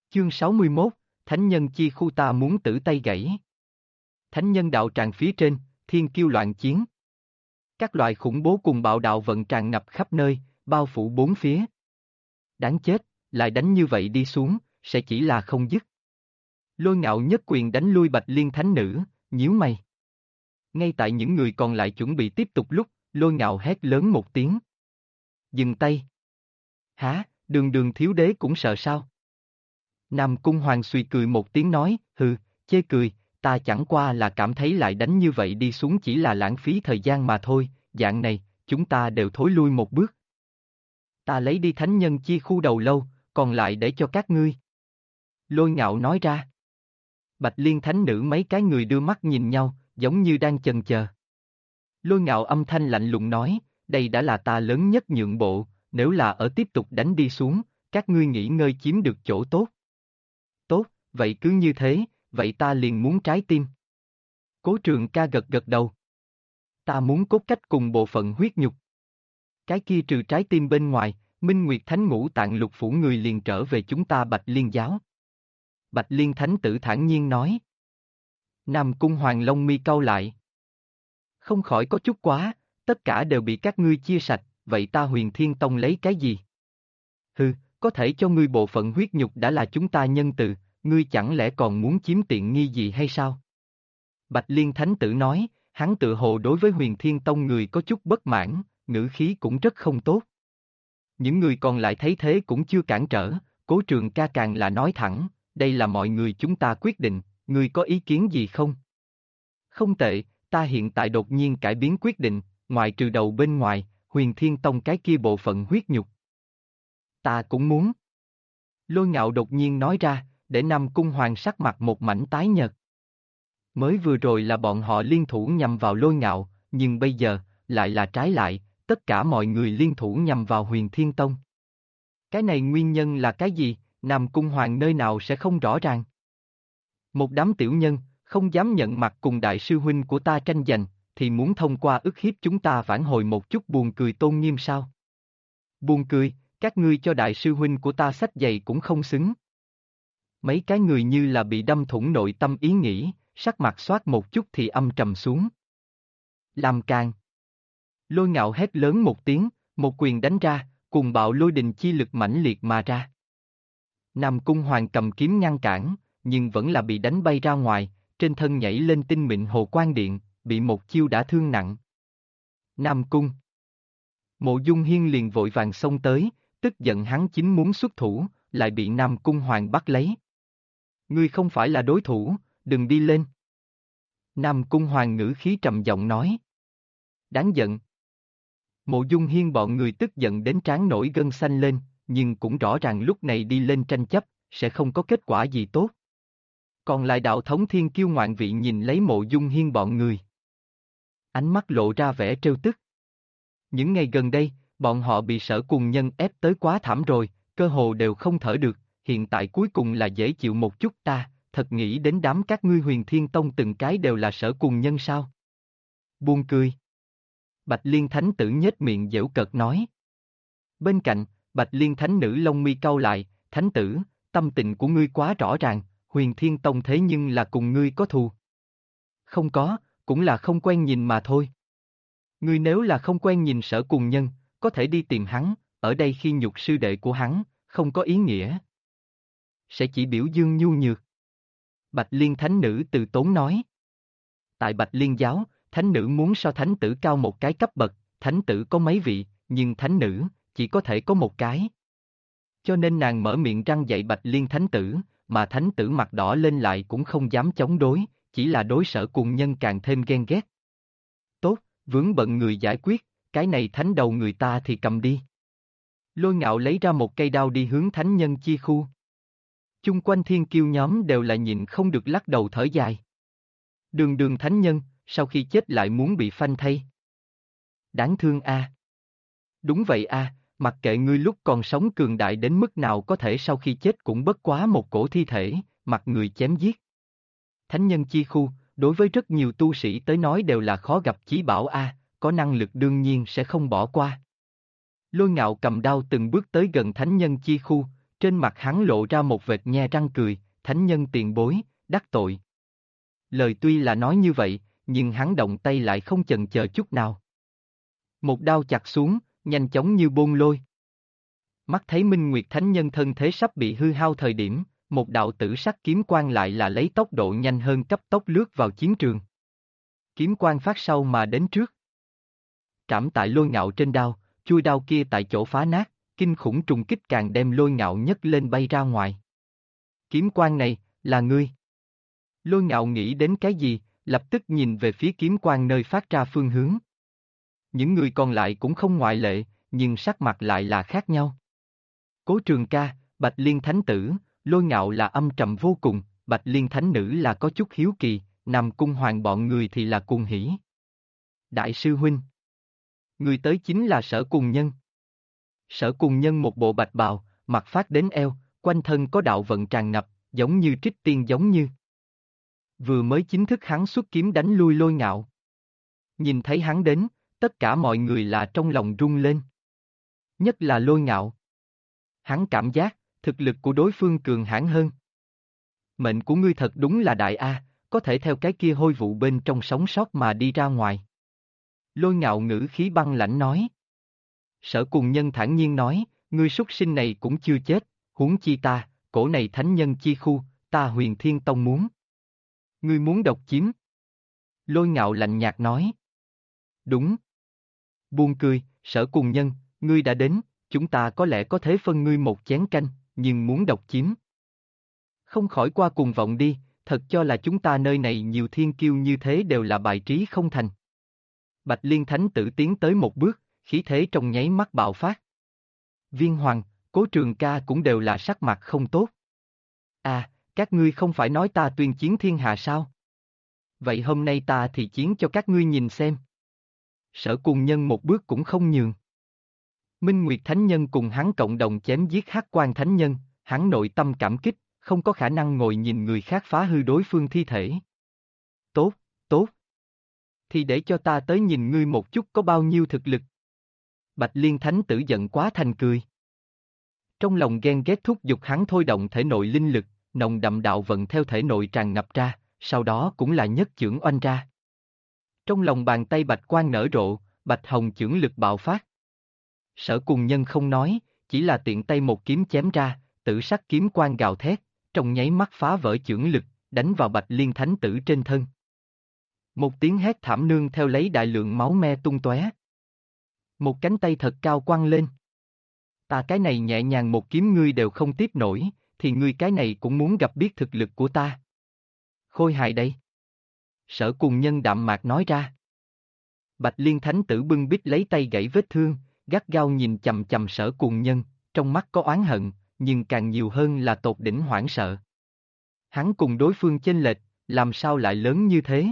Chương 61, Thánh nhân chi khu ta muốn tử tay gãy. Thánh nhân đạo tràng phía trên, thiên kiêu loạn chiến. Các loại khủng bố cùng bạo đạo vận tràn ngập khắp nơi, bao phủ bốn phía. Đáng chết, lại đánh như vậy đi xuống, sẽ chỉ là không dứt. Lôi Ngạo nhất quyền đánh lui Bạch Liên Thánh Nữ, nhíu mày. Ngay tại những người còn lại chuẩn bị tiếp tục lúc, Lôi Ngạo hét lớn một tiếng. Dừng tay. Hả, đường đường thiếu đế cũng sợ sao? Nam Cung Hoàng suy cười một tiếng nói, hừ, chê cười, ta chẳng qua là cảm thấy lại đánh như vậy đi xuống chỉ là lãng phí thời gian mà thôi, dạng này, chúng ta đều thối lui một bước. Ta lấy đi thánh nhân chi khu đầu lâu, còn lại để cho các ngươi. Lôi Ngạo nói ra. Bạch Liên Thánh Nữ mấy cái người đưa mắt nhìn nhau, giống như đang chần chờ. Lôi Ngạo âm thanh lạnh lùng nói, đây đã là ta lớn nhất nhượng bộ, nếu là ở tiếp tục đánh đi xuống, các ngươi nghỉ ngơi chiếm được chỗ tốt. Tốt, vậy cứ như thế, vậy ta liền muốn trái tim. Cố Trường Ca gật gật đầu. Ta muốn cốt cách cùng bộ phận huyết nhục. Cái kia trừ trái tim bên ngoài, Minh Nguyệt Thánh Ngũ Tạng Lục Phủ người liền trở về chúng ta Bạch Liên giáo. Bạch Liên Thánh Tử thản nhiên nói. Nam Cung Hoàng lông mi cau lại. Không khỏi có chút quá, tất cả đều bị các ngươi chia sạch, vậy ta Huyền Thiên Tông lấy cái gì? Hừ, có thể cho ngươi bộ phận huyết nhục đã là chúng ta nhân từ, ngươi chẳng lẽ còn muốn chiếm tiện nghi gì hay sao? Bạch Liên Thánh Tử nói, hắn tự hồ đối với Huyền Thiên Tông người có chút bất mãn, ngữ khí cũng rất không tốt. Những người còn lại thấy thế cũng chưa cản trở, Cố Trường Ca càng là nói thẳng, đây là mọi người chúng ta quyết định, ngươi có ý kiến gì không? Không tệ, ta hiện tại đột nhiên cải biến quyết định, ngoại trừ đầu bên ngoài, Huyền Thiên Tông cái kia bộ phận huyết nhục. Ta cũng muốn. Lôi Ngạo đột nhiên nói ra, để Nam Cung Hoàng sắc mặt một mảnh tái nhợt. Mới vừa rồi là bọn họ liên thủ nhằm vào Lôi Ngạo, nhưng bây giờ, lại là trái lại, tất cả mọi người liên thủ nhằm vào Huyền Thiên Tông. Cái này nguyên nhân là cái gì, Nam Cung Hoàng nơi nào sẽ không rõ ràng. Một đám tiểu nhân, không dám nhận mặt cùng đại sư huynh của ta tranh giành, thì muốn thông qua ức hiếp chúng ta phản hồi một chút buồn cười tôn nghiêm sao? Buồn cười, các ngươi cho đại sư huynh của ta xách giày cũng không xứng. Mấy cái người như là bị đâm thủng nội tâm ý nghĩ, sắc mặt xoát một chút thì âm trầm xuống. Làm càng. Lôi Ngạo hét lớn một tiếng, một quyền đánh ra, cùng bạo lôi đình chi lực mãnh liệt mà ra. Nam Cung Hoàng cầm kiếm ngăn cản, nhưng vẫn là bị đánh bay ra ngoài, trên thân nhảy lên tinh mịn hồ quang điện, bị một chiêu đã thương nặng. Nam Cung. Mộ Dung Hiên liền vội vàng xông tới, tức giận hắn chính muốn xuất thủ, lại bị Nam Cung Hoàng bắt lấy. Ngươi không phải là đối thủ, đừng đi lên. Nam Cung Hoàng ngữ khí trầm giọng nói. Đáng giận. Mộ Dung Hiên bọn người tức giận đến trán nổi gân xanh lên, nhưng cũng rõ ràng lúc này đi lên tranh chấp, sẽ không có kết quả gì tốt. Còn lại đạo thống thiên kiêu ngoạn vị nhìn lấy Mộ Dung Hiên bọn người. Ánh mắt lộ ra vẻ trêu tức. Những ngày gần đây, bọn họ bị Sở Cùng Nhân ép tới quá thảm rồi, cơ hồ đều không thở được, hiện tại cuối cùng là dễ chịu một chút ta, thật nghĩ đến đám các ngươi Huyền Thiên Tông từng cái đều là Sở Cùng Nhân sao? Buông cười. Bạch Liên Thánh Tử nhếch miệng giễu cợt nói. Bên cạnh, Bạch Liên Thánh Nữ lông mi cau lại, Thánh Tử, tâm tình của ngươi quá rõ ràng, Huyền Thiên Tông thế nhưng là cùng ngươi có thù. Không có, cũng là không quen nhìn mà thôi. Ngươi nếu là không quen nhìn Sở Cùng Nhân, có thể đi tìm hắn, ở đây khi nhục sư đệ của hắn, không có ý nghĩa. Sẽ chỉ biểu dương nhu nhược. Bạch Liên Thánh Nữ từ tốn nói. Tại Bạch Liên giáo, Thánh Nữ muốn so Thánh Tử cao một cái cấp bậc, Thánh Tử có mấy vị, nhưng Thánh Nữ, chỉ có thể có một cái. Cho nên nàng mở miệng răng dạy Bạch Liên Thánh Tử, mà Thánh Tử mặt đỏ lên lại cũng không dám chống đối, chỉ là đối Sở Cùng Nhân càng thêm ghen ghét. Tốt, vướng bận người giải quyết, cái này thánh đầu người ta thì cầm đi. Lôi Ngạo lấy ra một cây đao đi hướng thánh nhân chi khu. Chung quanh thiên kiêu nhóm đều là nhịn không được lắc đầu thở dài. Đường đường thánh nhân, sau khi chết lại muốn bị phanh thây. Đáng thương a. Đúng vậy a, mặc kệ ngươi lúc còn sống cường đại đến mức nào có thể sau khi chết cũng bất quá một cổ thi thể, mặc người chém giết. Thánh nhân chi khu, đối với rất nhiều tu sĩ tới nói đều là khó gặp chí bảo a, có năng lực đương nhiên sẽ không bỏ qua. Lôi Ngạo cầm đao từng bước tới gần thánh nhân chi khu, Trên mặt hắn lộ ra một vệt nhe răng cười, thánh nhân tiền bối, đắc tội. Lời tuy là nói như vậy, nhưng hắn động tay lại không chần chờ chút nào. Một đao chặt xuống, nhanh chóng như bôn lôi. Mắt thấy Minh Nguyệt Thánh Nhân thân thế sắp bị hư hao thời điểm, một đạo tử sắc kiếm quang lại là lấy tốc độ nhanh hơn cấp tốc lướt vào chiến trường. Kiếm quang phát sau mà đến trước. Trảm tại Lôi Ngạo trên đao, chui đao kia tại chỗ phá nát, kinh khủng trùng kích càng đem Lôi Ngạo nhấc lên bay ra ngoài. Kiếm quang này, là ngươi. Lôi Ngạo nghĩ đến cái gì, lập tức nhìn về phía kiếm quang nơi phát ra phương hướng. Những người còn lại cũng không ngoại lệ, nhưng sắc mặt lại là khác nhau. Cố Trường Ca, Bạch Liên Thánh Tử, Lôi Ngạo là âm trầm vô cùng, Bạch Liên Thánh Nữ là có chút hiếu kỳ, Nam Cung Hoàng bọn người thì là cuồng hỉ. Đại sư huynh. Người tới chính là Sở Cùng Nhân. Sở Cùng Nhân một bộ bạch bào, mặt phát đến eo, quanh thân có đạo vận tràn ngập, giống như trích tiên giống như. Vừa mới chính thức hắn xuất kiếm đánh lui Lôi Ngạo. Nhìn thấy hắn đến, tất cả mọi người là trong lòng rung lên. Nhất là Lôi Ngạo. Hắn cảm giác, thực lực của đối phương cường hãn hơn. Mệnh của ngươi thật đúng là đại A, có thể theo cái kia hôi vụ bên trong sống sót mà đi ra ngoài. Lôi Ngạo ngữ khí băng lãnh nói. Sở Cùng Nhân thản nhiên nói, ngươi súc sinh này cũng chưa chết, huống chi ta, cổ này thánh nhân chi khu, ta Huyền Thiên Tông muốn. Ngươi muốn độc chiếm. Lôi Ngạo lạnh nhạt nói. Đúng. Buông cười, Sở Cùng Nhân, ngươi đã đến, chúng ta có lẽ có thể phân ngươi một chén canh, nhưng muốn độc chiếm. Không khỏi qua cùng vọng đi, thật cho là chúng ta nơi này nhiều thiên kiêu như thế đều là bài trí không thành. Bạch Liên Thánh Tử tiến tới một bước, khí thế trong nháy mắt bạo phát. Viên Hoàng, Cố Trường Ca cũng đều là sắc mặt không tốt. À, các ngươi không phải nói ta tuyên chiến thiên hạ sao? Vậy hôm nay ta thì chiến cho các ngươi nhìn xem. Sở Cùng Nhân một bước cũng không nhường. Minh Nguyệt Thánh Nhân cùng hắn cộng đồng chém giết Hắc Quan Thánh Nhân, hắn nội tâm cảm kích, không có khả năng ngồi nhìn người khác phá hư đối phương thi thể. Tốt, tốt. Thì để cho ta tới nhìn ngươi một chút có bao nhiêu thực lực. Bạch Liên Thánh Tử giận quá thành cười. Trong lòng ghen ghét thúc giục hắn thôi động thể nội linh lực, nồng đậm đạo vận theo thể nội tràn ngập ra, sau đó cũng là nhất chưởng oanh ra. Trong lòng bàn tay bạch quang nở rộ, bạch hồng chưởng lực bạo phát. Sở Cùng Nhân không nói, chỉ là tiện tay một kiếm chém ra, tử sắc kiếm quang gào thét, trong nháy mắt phá vỡ chưởng lực, đánh vào Bạch Liên Thánh Tử trên thân. Một tiếng hét thảm nương theo lấy đại lượng máu me tung tóe. Một cánh tay thật cao quăng lên. Ta cái này nhẹ nhàng một kiếm ngươi đều không tiếp nổi, thì ngươi cái này cũng muốn gặp biết thực lực của ta. Khôi hài đây. Sở Cùng Nhân đạm mạc nói ra. Bạch Liên Thánh Tử bưng bít lấy tay gãy vết thương, gắt gao nhìn chằm chằm Sở Cùng Nhân, trong mắt có oán hận, nhưng càng nhiều hơn là tột đỉnh hoảng sợ. Hắn cùng đối phương chênh lệch, làm sao lại lớn như thế?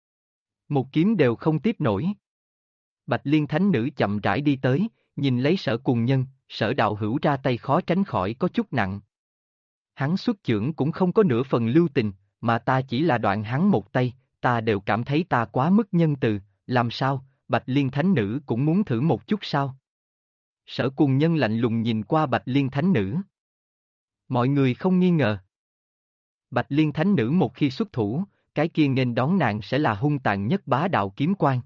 Một kiếm đều không tiếp nổi. Bạch Liên Thánh Nữ chậm rãi đi tới, nhìn lấy Sở Cùng Nhân, Sở Đạo Hữu ra tay khó tránh khỏi có chút nặng. Hắn xuất chưởng cũng không có nửa phần lưu tình, mà ta chỉ là đoạn hắn một tay, ta đều cảm thấy ta quá mức nhân từ, làm sao, Bạch Liên Thánh Nữ cũng muốn thử một chút sao? Sở Cùng Nhân lạnh lùng nhìn qua Bạch Liên Thánh Nữ. Mọi người không nghi ngờ. Bạch Liên Thánh Nữ một khi xuất thủ, cái kia nghênh đón nàng sẽ là hung tàn nhất bá đạo kiếm quang.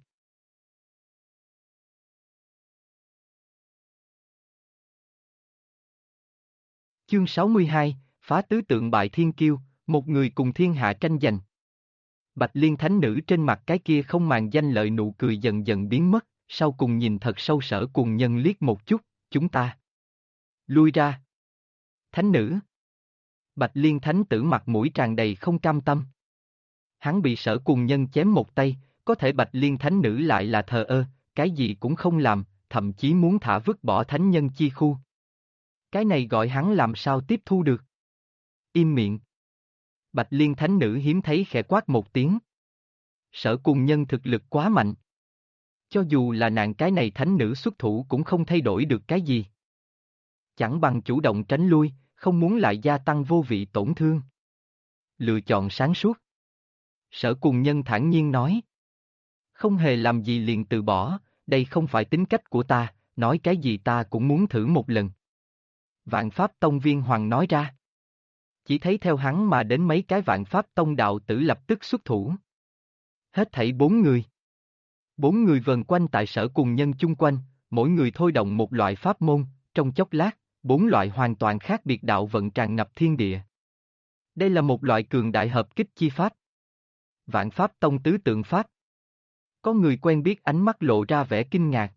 Chương 62, phá tứ tượng bại thiên kiêu, một người cùng thiên hạ tranh giành. Bạch Liên Thánh Nữ trên mặt cái kia không màng danh lợi nụ cười dần dần biến mất, sau cùng nhìn thật sâu Sở Cùng Nhân liếc một chút, chúng ta. Lui ra. Thánh Nữ. Bạch Liên Thánh Tử mặt mũi tràn đầy không cam tâm. Hắn bị Sở Cùng Nhân chém một tay, có thể Bạch Liên Thánh Nữ lại là thờ ơ, cái gì cũng không làm, thậm chí muốn thả vứt bỏ thánh nhân chi khu. Cái này gọi hắn làm sao tiếp thu được. Im miệng. Bạch Liên Thánh Nữ hiếm thấy khẽ quát một tiếng. Sở Cùng Nhân thực lực quá mạnh. Cho dù là nàng cái này thánh nữ xuất thủ cũng không thay đổi được cái gì. Chẳng bằng chủ động tránh lui, không muốn lại gia tăng vô vị tổn thương. Lựa chọn sáng suốt. Sở Cùng Nhân thản nhiên nói. Không hề làm gì liền từ bỏ, đây không phải tính cách của ta, nói cái gì ta cũng muốn thử một lần. Vạn Pháp Tông Viên Hoàng nói ra. Chỉ thấy theo hắn mà đến mấy cái Vạn Pháp Tông đạo tử lập tức xuất thủ. Hết thảy 4 người. 4 người vần quanh tại Sở Cùng Nhân chung quanh, mỗi người thôi động một loại pháp môn, trong chốc lát, 4 loại hoàn toàn khác biệt đạo vận tràn ngập thiên địa. Đây là một loại cường đại hợp kích chi pháp. Vạn Pháp Tông tứ tượng pháp. Có người quen biết ánh mắt lộ ra vẻ kinh ngạc.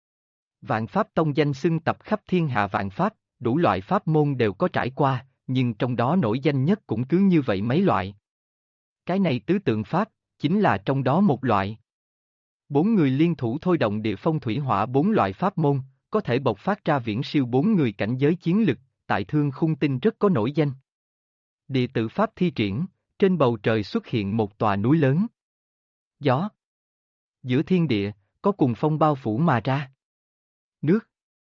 Vạn Pháp Tông danh xưng tập khắp thiên hạ vạn pháp, đủ loại pháp môn đều có trải qua, nhưng trong đó nổi danh nhất cũng cứ như vậy mấy loại. Cái này tứ tượng pháp, chính là trong đó một loại. 4 người liên thủ thôi động địa phong thủy hỏa 4 loại pháp môn, có thể bộc phát ra viễn siêu 4 người cảnh giới chiến lực, tại Thương Khung Tinh rất có nổi danh. Địa tự pháp thi triển, trên bầu trời xuất hiện một tòa núi lớn. Gió. Giữa thiên địa, có cùng phong bao phủ mà ra. Nước.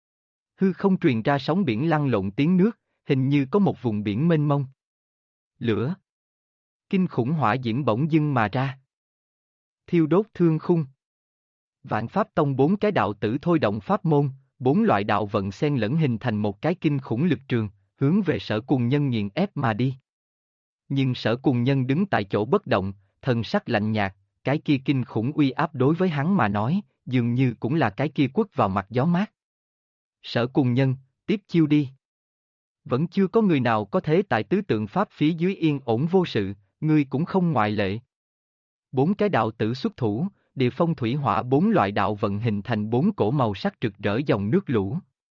Hư không truyền ra sóng biển lăn lộn tiếng nước, hình như có một vùng biển mênh mông. Lửa. Kinh khủng hỏa diễm bỗng dưng mà ra. Thiêu đốt thương khung. Vạn Pháp Tông 4 cái đạo tử thôi động pháp môn, 4 loại đạo vận xen lẫn hình thành một cái kinh khủng lực trường, hướng về Sở Cùng Nhân nghiền ép mà đi. Nhưng Sở Cùng Nhân đứng tại chỗ bất động, thần sắc lạnh nhạt, cái kia kinh khủng uy áp đối với hắn mà nói, dường như cũng là cái kia quất vào mặt gió mát. Sở Cùng Nhân, tiếp chiêu đi. Vẫn chưa có người nào có thế tại tứ tượng pháp phía dưới yên ổn vô sự, ngươi cũng không ngoại lệ. 4 cái đạo tử xuất thủ, địa phong thủy hỏa 4 loại đạo vận hình thành 4 cổ màu sắc rực rỡ dòng nước lũ.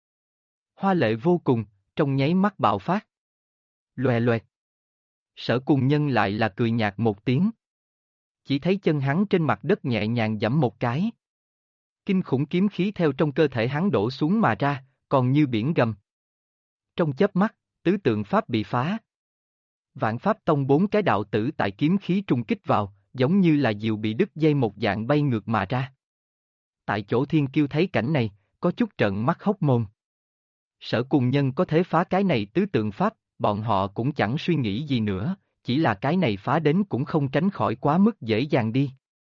Hoa lệ vô cùng, trong nháy mắt bạo phát. Loè loẹt. Sở Cùng Nhân lại là cười nhạt một tiếng. Chỉ thấy chân hắn trên mặt đất nhẹ nhàng giẫm một cái. Kinh khủng kiếm khí theo trong cơ thể hắn đổ xuống mà ra, còn như biển gầm. Trong chớp mắt, tứ tượng pháp bị phá. Vạn Pháp Tông 4 cái đạo tử tại kiếm khí trung kích vào, giống như là diều bị đứt dây một dạng bay ngược mà ra. Tại chỗ Thiên Kiêu thấy cảnh này, có chút trợn mắt hốc mồm. Sở Cùng Nhân có thể phá cái này tứ tượng pháp, bọn họ cũng chẳng suy nghĩ gì nữa, chỉ là cái này phá đến cũng không tránh khỏi quá mức dễ dàng đi.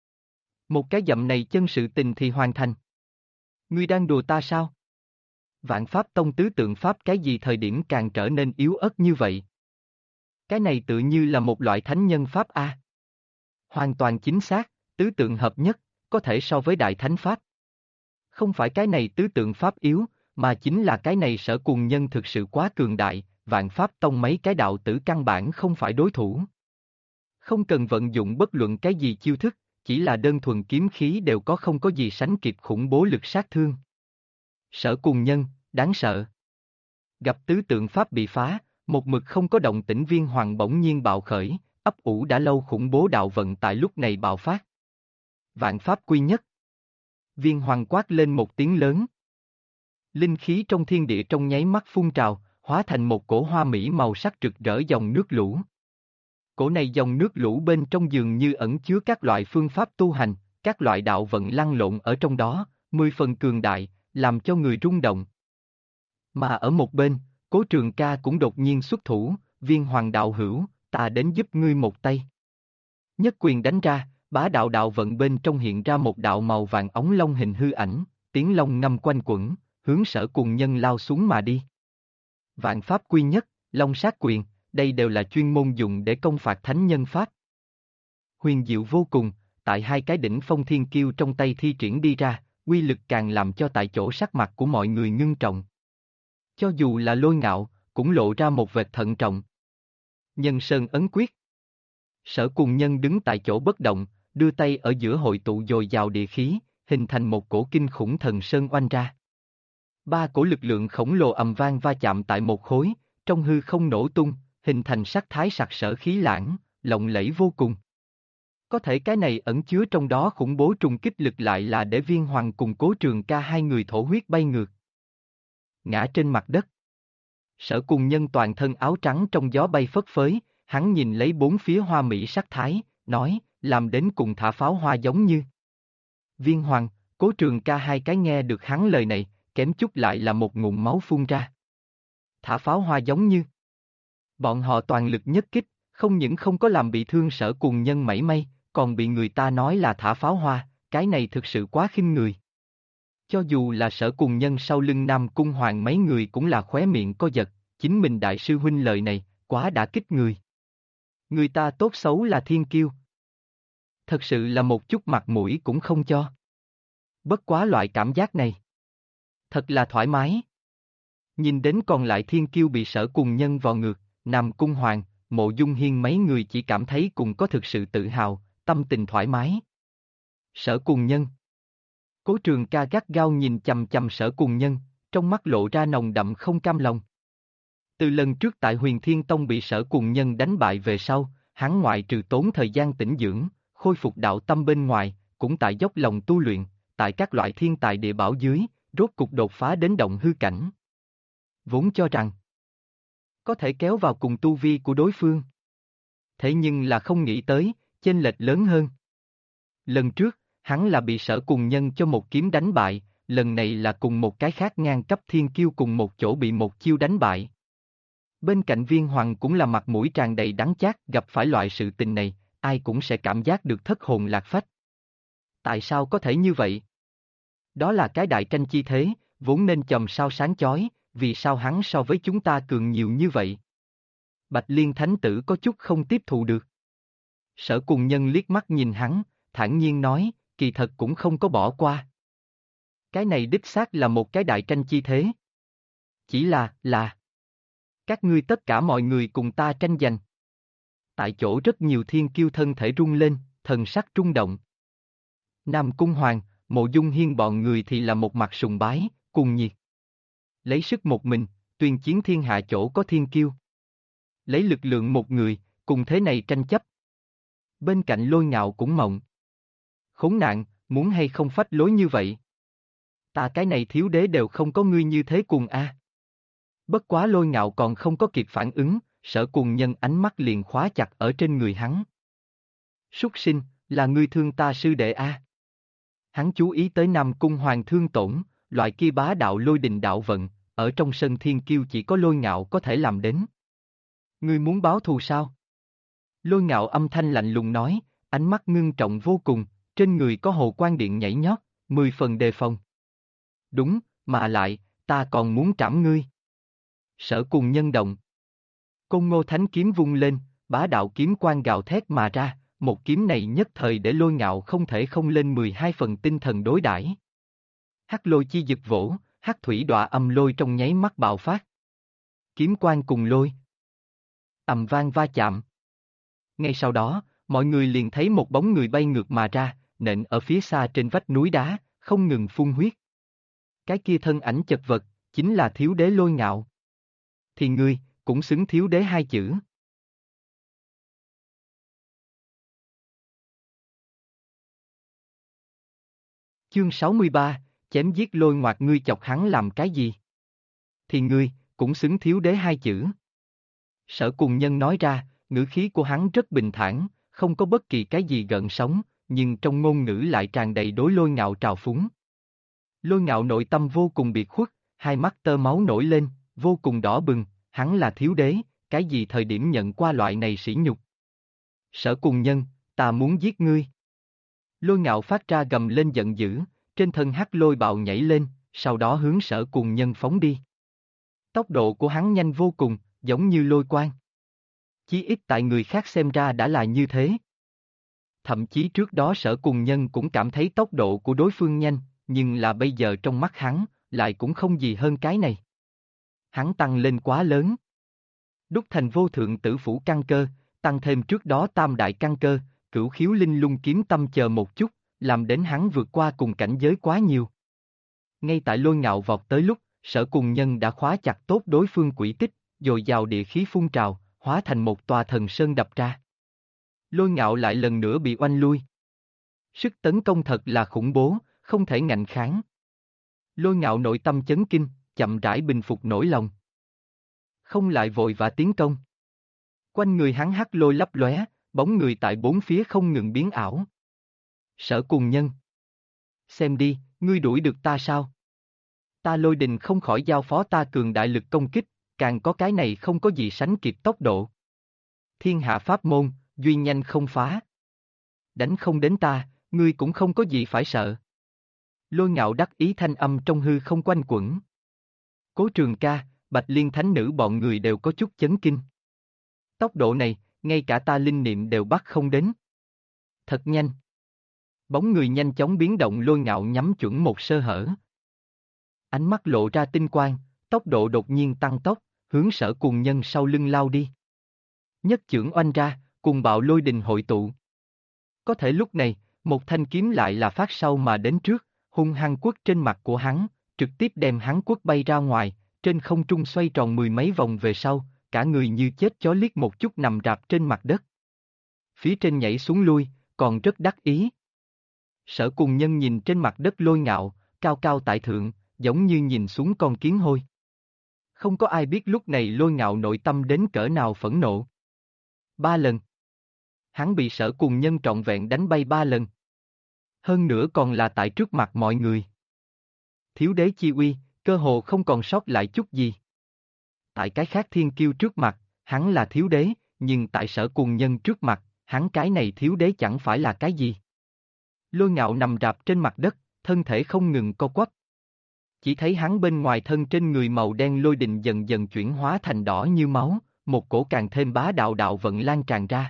Một cái dậm này chân sự tình thì hoàn thành. Ngươi đang đùa ta sao? Vạn Pháp Tông tứ tượng pháp cái gì thời điểm càng trở nên yếu ớt như vậy? Cái này tự như là một loại thánh nhân pháp a. Hoàn toàn chính xác, tứ tượng hợp nhất, có thể so với đại thánh pháp. Không phải cái này tứ tượng pháp yếu, mà chính là cái này Sở Cùng Nhân thực sự quá cường đại, Vạn Pháp Tông mấy cái đạo tử căn bản không phải đối thủ. Không cần vận dụng bất luận cái gì chiêu thức, chỉ là đơn thuần kiếm khí đều có không có gì sánh kịp khủng bố lực sát thương. Sở Cùng Nhân, đáng sợ. Gặp tứ tượng pháp bị phá, một mực không có động tĩnh Viên Hoàng bỗng nhiên bạo khởi, ấp ủ đã lâu khủng bố đạo vận tại lúc này bạo phát. Vạn Pháp quy nhất. Viên Hoàng quát lên một tiếng lớn. Linh khí trong thiên địa trong nháy mắt phun trào, hóa thành một cổ hoa mỹ màu sắc rực rỡ dòng nước lũ. Cổ này dòng nước lũ bên trong dường như ẩn chứa các loại phương pháp tu hành, các loại đạo vận lăn lộn ở trong đó, 10 phần cường đại, làm cho người rung động. Mà ở một bên, Cố Trường Ca cũng đột nhiên xuất thủ, Viên Hoàng đạo hữu, ta đến giúp ngươi một tay. Nhất quyền đánh ra, bá đạo đạo vận bên trong hiện ra một đạo màu vàng óng long hình hư ảnh, tiếng long ngâm quanh quẩn, hướng Sở Cùng Nhân lao xuống mà đi. Vạn pháp quy nhất, long sát quyền, đây đều là chuyên môn dùng để công phạt thánh nhân pháp. Huyền diệu vô cùng, tại hai cái đỉnh phong thiên kiêu trong tay thi triển đi ra, uy lực càng làm cho tại chỗ sắc mặt của mọi người ngưng trọng. Cho dù là Lôi Ngạo, cũng lộ ra một vệt thận trọng. Nhân sơn ấn quyết. Sở Cùng Nhân đứng tại chỗ bất động, đưa tay ở giữa hội tụ dồi dào địa khí, hình thành một cổ kinh khủng thần sơn oanh ra. 3 cổ lực lượng khổng lồ ầm vang va chạm tại một khối, trong hư không nổ tung, hình thành sắc thái sặc sỡ khí lãng, lộng lẫy vô cùng. Có thể cái này ẩn chứa trong đó khủng bố trùng kích lực lại là để Viên Hoàng cùng Cố Trường Ca hai người thổ huyết bay ngược. Ngã trên mặt đất. Sở Cùng Nhân toàn thân áo trắng trong gió bay phất phới, hắn nhìn lấy bốn phía hoa mỹ sắc thái, nói, làm đến cùng thả pháo hoa giống như. Viên Hoàng, Cố Trường Ca hai cái nghe được hắn lời này, kém chút lại là một ngụm máu phun ra. Thả pháo hoa giống như. Bọn họ toàn lực nhất kích, không những không có làm bị thương Sở Cùng Nhân mảy may, còn bị người ta nói là thả pháo hoa, cái này thực sự quá khinh người. Cho dù là Sở Cùng Nhân sau lưng Nam Cung Hoàng mấy người cũng là khóe miệng co giật, chính mình đại sư huynh lời này, quá đã kích người. Người ta tốt xấu là thiên kiêu. Thật sự là một chút mặt mũi cũng không cho. Bất quá loại cảm giác này. Thật là thoải mái. Nhìn đến còn lại thiên kiêu bị Sở Cùng Nhân vò ngược, Nam Cung Hoàng, Mộ Dung Hiên mấy người chỉ cảm thấy cùng có thực sự tự hào, tâm tình thoải mái. Sở Cùng Nhân. Cố Trường Ca gắt gao nhìn chằm chằm Sở Cùng Nhân, trong mắt lộ ra nồng đậm không cam lòng. Từ lần trước tại Huyền Thiên Tông bị Sở Cùng Nhân đánh bại về sau, hắn ngoại trừ tốn thời gian tĩnh dưỡng, khôi phục đạo tâm bên ngoài, cũng tại dốc lòng tu luyện, tại các loại thiên tài địa bảo dưới, rốt cục đột phá đến động hư cảnh. Vốn cho rằng có thể kéo vào cùng tu vi của đối phương. Thế nhưng là không nghĩ tới, chênh lệch lớn hơn. Lần trước, hắn là bị Sở Cùng Nhân cho một kiếm đánh bại, lần này là cùng một cái khác ngang cấp thiên kiêu cùng một chỗ bị một chiêu đánh bại. Bên cạnh Viên Hoàng cũng là mặt mũi tràn đầy đắng chát, gặp phải loại sự tình này, ai cũng sẽ cảm giác được thất hồn lạc phách. Tại sao có thể như vậy? Đó là cái đại tranh chi thế, vốn nên chòm sao sáng chói, vì sao hắn so với chúng ta cường nhiều như vậy? Bạch Liên Thánh Tử có chút không tiếp thụ được. Sở Cùng Nhân liếc mắt nhìn hắn, thản nhiên nói, kỳ thật cũng không có bỏ qua. Cái này đích xác là một cái đại tranh chi thế. Chỉ là các ngươi tất cả mọi người cùng ta tranh giành. Tại chỗ rất nhiều thiên kiêu thân thể rung lên, thần sắc trung động. Nam Cung Hoàng, Mộ Dung Hiên bọn người thì là một mặt sùng bái, cùng nhiệt. Lấy sức một mình, tuyên chiến thiên hạ chỗ có thiên kiêu. Lấy lực lượng một người, cùng thế này tranh chấp. Bên cạnh Lôi Ngạo cũng mộng. Khốn nạn, muốn hay không phách lối như vậy? Ta cái này thiếu đế đều không có ngươi như thế cùng a. Bất quá Lôi Ngạo còn không có kịp phản ứng, Sở Cùng Nhân ánh mắt liền khóa chặt ở trên người hắn. Súc sinh, là ngươi thương ta sư đệ a. Hắn chú ý tới Nam Cung Hoàng thương tổn, loại kia bá đạo lôi đình đạo vận, ở trong sân thiên kiêu chỉ có Lôi Ngạo có thể làm đến. Ngươi muốn báo thù sao? Lôi Ngạo âm thanh lạnh lùng nói, ánh mắt ngưng trọng vô cùng, trên người có hồ quan điện nhảy nhót, 10 phần đề phòng. Đúng, mà lại, ta còn muốn trảm ngươi. Sở Cùng Nhân động. Côn Ngô Thánh kiếm vung lên, bá đạo kiếm quang gào thét mà ra, một kiếm này nhất thời để Lôi Ngạo không thể không lên 12 phần tinh thần đối đãi. Hắc lôi chi dực vỗ, hắc thủy đọa âm lôi trong nháy mắt bạo phát. Kiếm quang cùng lôi. Ầm vang va chạm. Ngay sau đó, mọi người liền thấy một bóng người bay ngược mà ra, nện ở phía xa trên vách núi đá, không ngừng phun huyết. Cái kia thân ảnh chật vật, chính là thiếu đế Lôi Ngạo. Thì ngươi, cũng xứng thiếu đế hai chữ. Chương 63, chém giết Lôi Ngoạc, ngươi chọc hắn làm cái gì? Thì ngươi, cũng xứng thiếu đế hai chữ. Sở Cùng Nhân nói ra, ngữ khí của hắn rất bình thản, không có bất kỳ cái gì gợn sóng, nhưng trong ngôn ngữ lại tràn đầy đối Lôi Ngạo trào phúng. Lôi Ngạo nội tâm vô cùng biệt khuất, hai mắt tơ máu nổi lên, vô cùng đỏ bừng, hắn là thiếu đế, cái gì thời điểm nhận qua loại này sỉ nhục. Sở Cùng Nhân, ta muốn giết ngươi. Lôi Ngạo phát ra gầm lên giận dữ, trên thân hắc lôi bạo nhảy lên, sau đó hướng Sở Cùng Nhân phóng đi. Tốc độ của hắn nhanh vô cùng, giống như lôi quang. Chí ít tại người khác xem ra đã là như thế. Thậm chí trước đó Sở Cùng Nhân cũng cảm thấy tốc độ của đối phương nhanh, nhưng là bây giờ trong mắt hắn, lại cũng không gì hơn cái này. Hắn tăng lên quá lớn. Đúc thành vô thượng tử phủ căn cơ, tăng thêm trước đó tam đại căn cơ, cửu khiếu linh lung kiếm tâm chờ một chút, làm đến hắn vượt qua cùng cảnh giới quá nhiều. Ngay tại Lôi Ngạo vọt tới lúc, Sở Cùng Nhân đã khóa chặt tốt đối phương quỷ tích, dồi dào địa khí phun trào, hóa thành một tòa thần sơn đập ra. Lôi Ngạo lại lần nữa bị oanh lui. Sức tấn công thật là khủng bố, không thể ngạnh kháng. Lôi Ngạo nội tâm chấn kinh, chậm rãi bình phục nỗi lòng. Không lại vội vã tiến công. Quanh người hắn hắc lôi lấp lóe, bóng người tại bốn phía không ngừng biến ảo. Sở Cùng Nhân. Xem đi, ngươi đuổi được ta sao? Ta lôi đình không khỏi giao phó ta cường đại lực công kích, càng có cái này không có gì sánh kịp tốc độ. Thiên hạ pháp môn, duy nhanh không phá. Đánh không đến ta, ngươi cũng không có gì phải sợ. Lôi Ngạo đắc ý thanh âm trong hư không quanh quẩn. Cố Trường ca, Bạch Liên thánh nữ bọn người đều có chút chấn kinh. Tốc độ này, ngay cả ta linh niệm đều bắt không đến. Thật nhanh. Bóng người nhanh chóng biến động, Lôi Ngạo nhắm chuẩn một sơ hở. Ánh mắt lộ ra tinh quang, tốc độ đột nhiên tăng tốc, hướng Sở Cùng Nhân sau lưng lao đi. Nhất chưởng oanh ra, cùng bạo lôi đình hội tụ. Có thể lúc này, một thanh kiếm lại là phát sau mà đến trước, hung hăng quất trên mặt của hắn, trực tiếp đem hắn quất bay ra ngoài, trên không trung xoay tròn mười mấy vòng về sau, cả người như chết chó liếc một chút nằm rạp trên mặt đất. Phía trên nhảy xuống lui, còn rất đắc ý. Sở Cùng Nhân nhìn trên mặt đất Lôi Ngạo, cao cao tại thượng, giống như nhìn xuống con kiến hôi. Không có ai biết lúc này Lôi Ngạo nội tâm đến cỡ nào phẫn nộ. 3 lần. Hắn bị Sở Cùng Nhân trọn vẹn đánh bay 3 lần. Hơn nữa còn là tại trước mặt mọi người. Thiếu đế chi uy, cơ hồ không còn sót lại chút gì. Tại cái khác thiên kiêu trước mặt, hắn là thiếu đế, nhưng tại Sở Cùng Nhân trước mặt, hắn cái này thiếu đế chẳng phải là cái gì. Lôi Ngạo nằm rạp trên mặt đất, thân thể không ngừng co quắp. Chỉ thấy hắn bên ngoài thân trên người màu đen lôi đình dần dần chuyển hóa thành đỏ như máu, một cổ càng thêm bá đạo đạo vận lan tràn ra.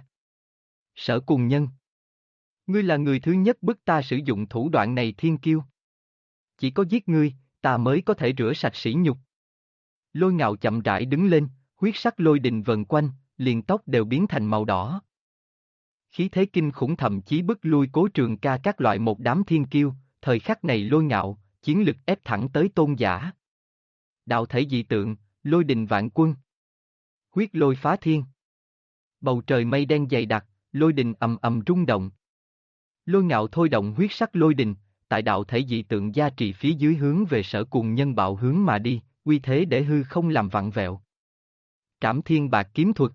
Sở Cùng Nhân. Ngươi là người thứ nhất bức ta sử dụng thủ đoạn này thiên kiêu. Chỉ có giết ngươi, ta mới có thể rửa sạch sỉ nhục. Lôi Ngạo chậm rãi đứng lên, huyết sắc lôi đình vần quanh, liền tóc đều biến thành màu đỏ. Khí thế kinh khủng thậm chí bức lui Cố Trường ca các loại một đám thiên kiêu, thời khắc này Lôi Ngạo, chiến lực ép thẳng tới tôn giả. Đạo thể dị tượng, lôi đình vạn quân. Huyết lôi phá thiên. Bầu trời mây đen dày đặc, lôi đình ầm ầm rung động. Lôi Ngạo thôi động huyết sắc lôi đình, tại đạo thể dị tượng gia trì phía dưới hướng về Sở Cùng Nhân bạo hướng mà đi, uy thế để hư không làm vặn vẹo. Trảm thiên bạc kiếm thuật.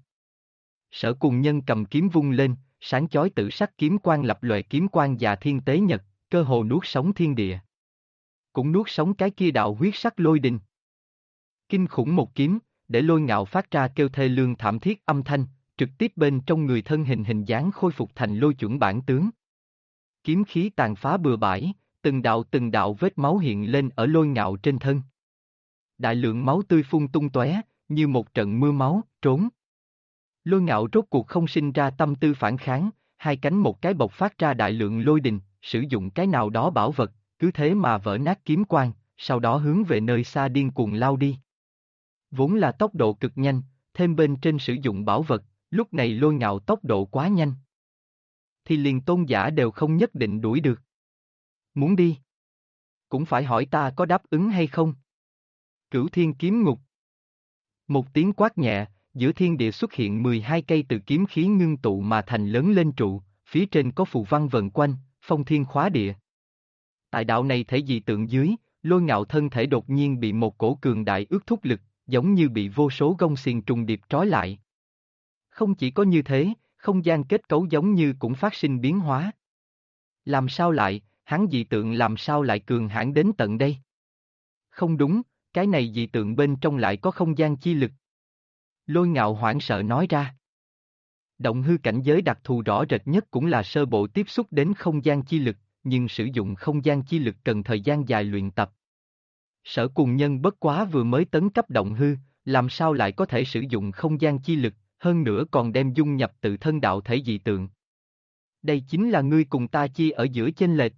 Sở Cùng Nhân cầm kiếm vung lên, sáng chói tử sắc kiếm quang lập lòe kiếm quang và thiên tế nhật, cơ hồ nuốt sống thiên địa. Cũng nuốt sống cái kia đạo huyết sắc lôi đình. Kinh khủng một kiếm, để Lôi Ngạo phát ra kêu thê lương thảm thiết âm thanh, trực tiếp bên trong người thân hình hình dáng khôi phục thành lôi chuẩn bản tướng. Kiếm khí tàn phá bừa bãi, từng đạo vết máu hiện lên ở Lôi Ngạo trên thân. Đại lượng máu tươi phun tung tóe, như một trận mưa máu, trốn. Lôi Ngạo rốt cuộc không sinh ra tâm tư phản kháng, hai cánh một cái bộc phát ra đại lượng lôi đình, sử dụng cái nào đó bảo vật, cứ thế mà vỡ nát kiếm quang, sau đó hướng về nơi xa điên cuồng lao đi. Vốn là tốc độ cực nhanh, thêm bên trên sử dụng bảo vật, lúc này Lôi Ngạo tốc độ quá nhanh. Thì liền tôn giả đều không nhất định đuổi được. Muốn đi? Cũng phải hỏi ta có đáp ứng hay không? Cửu Thiên Kiếm Ngục. Một tiếng quát nhẹ, giữa thiên địa xuất hiện 12 cây từ kiếm khí ngưng tụ mà thành lớn lên trụ, phía trên có phù văn vần quanh, phong thiên khóa địa. Tại đạo này thể dị tượng dưới, Lôi Ngạo thân thể đột nhiên bị một cổ cường đại ước thúc lực, giống như bị vô số gông xiềng trùng điệp trói lại. Không chỉ có như thế, không gian kết cấu giống như cũng phát sinh biến hóa. Làm sao lại, hắn dị tượng làm sao lại cường hãn đến tận đây? Không đúng, cái này dị tượng bên trong lại có không gian chi lực. Lôi Ngạo hoảng sợ nói ra. Động hư cảnh giới đặc thù rõ rệt nhất cũng là sơ bộ tiếp xúc đến không gian chi lực, nhưng sử dụng không gian chi lực cần thời gian dài luyện tập. Sở Cùng Nhân bất quá vừa mới tấn cấp động hư, làm sao lại có thể sử dụng không gian chi lực, hơn nữa còn đem dung nhập tự thân đạo thể dị tượng. Đây chính là ngươi cùng ta chi ở giữa chênh lệch.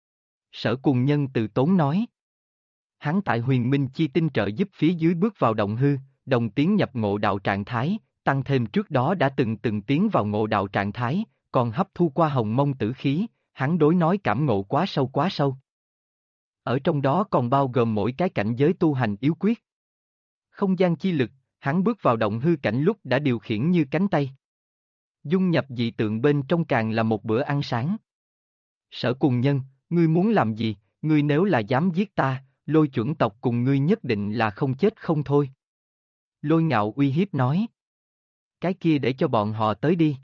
Sở Cùng Nhân từ tốn nói. Hắn tại huyền minh chi tinh trợ giúp phía dưới bước vào động hư, đồng tiến nhập ngộ đạo trạng thái, tăng thêm trước đó đã từng tiến vào ngộ đạo trạng thái, còn hấp thu qua hồng mông tử khí, hắn đối nói cảm ngộ quá sâu. Ở trong đó còn bao gồm mỗi cái cảnh giới tu hành yếu quyết. Không gian chi lực, hắn bước vào động hư cảnh lúc đã điều khiển như cánh tay. Dung nhập dị tượng bên trong càng là một bữa ăn sáng. Sở Cùng Nhân, ngươi muốn làm gì, ngươi nếu là dám giết ta, Lôi chuẩn tộc cùng ngươi nhất định là không chết không thôi. Lôi Ngạo uy hiếp nói. Cái kia để cho bọn họ tới đi.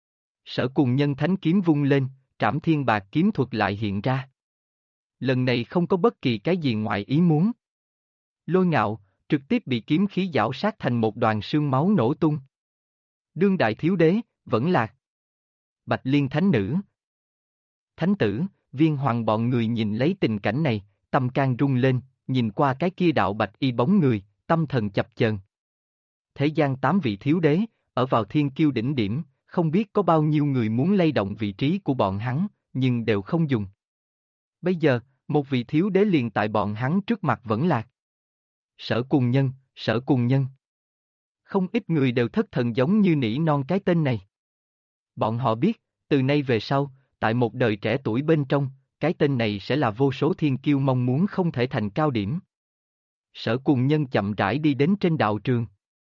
Sở Cùng Nhân thánh kiếm vung lên, trảm thiên bạc kiếm thuật lại hiện ra. Lần này không có bất kỳ cái gì ngoài ý muốn. Lôi Ngạo, trực tiếp bị kiếm khí giảo sát thành một đoàn sương máu nổ tung. Đương đại thiếu đế, vẫn lạc. Bạch Liên thánh nữ. Thánh tử, Viên Hoàng bọn người nhìn lấy tình cảnh này, tâm can rung lên, nhìn qua cái kia đạo bạch y bóng người, tâm thần chập chờn. Thế gian 8 vị thiếu đế, ở vào thiên kiêu đỉnh điểm, không biết có bao nhiêu người muốn lay động vị trí của bọn hắn, nhưng đều không dùng. Bây giờ, một vị thiếu đế liền tại bọn hắn trước mặt vẫn lạc. Sở Cùng Nhân, Sở Cùng Nhân. Không ít người đều thất thần giống như nỉ non cái tên này. Bọn họ biết, từ nay về sau, tại một đời trẻ tuổi bên trong, cái tên này sẽ là vô số thiên kiêu mong muốn không thể thành cao điểm. Sở Cùng Nhân chậm rãi đi đến trên đạo trường.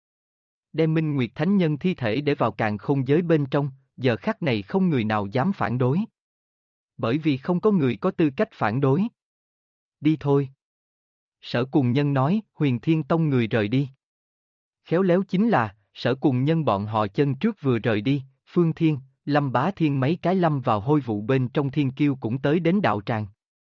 Đem Minh Nguyệt Thánh Nhân thi thể để vào càn khôn giới bên trong, giờ khắc này không người nào dám phản đối. Bởi vì không có người có tư cách phản đối. Đi thôi. Sở Cùng Nhân nói, Huyền Thiên Tông người rời đi. Khéo léo chính là, Sở Cùng Nhân bọn họ chân trước vừa rời đi, Phương Thiên, Lâm Bá Thiên mấy cái lâm vào hôi vụ bên trong thiên kiêu cũng tới đến đạo tràng.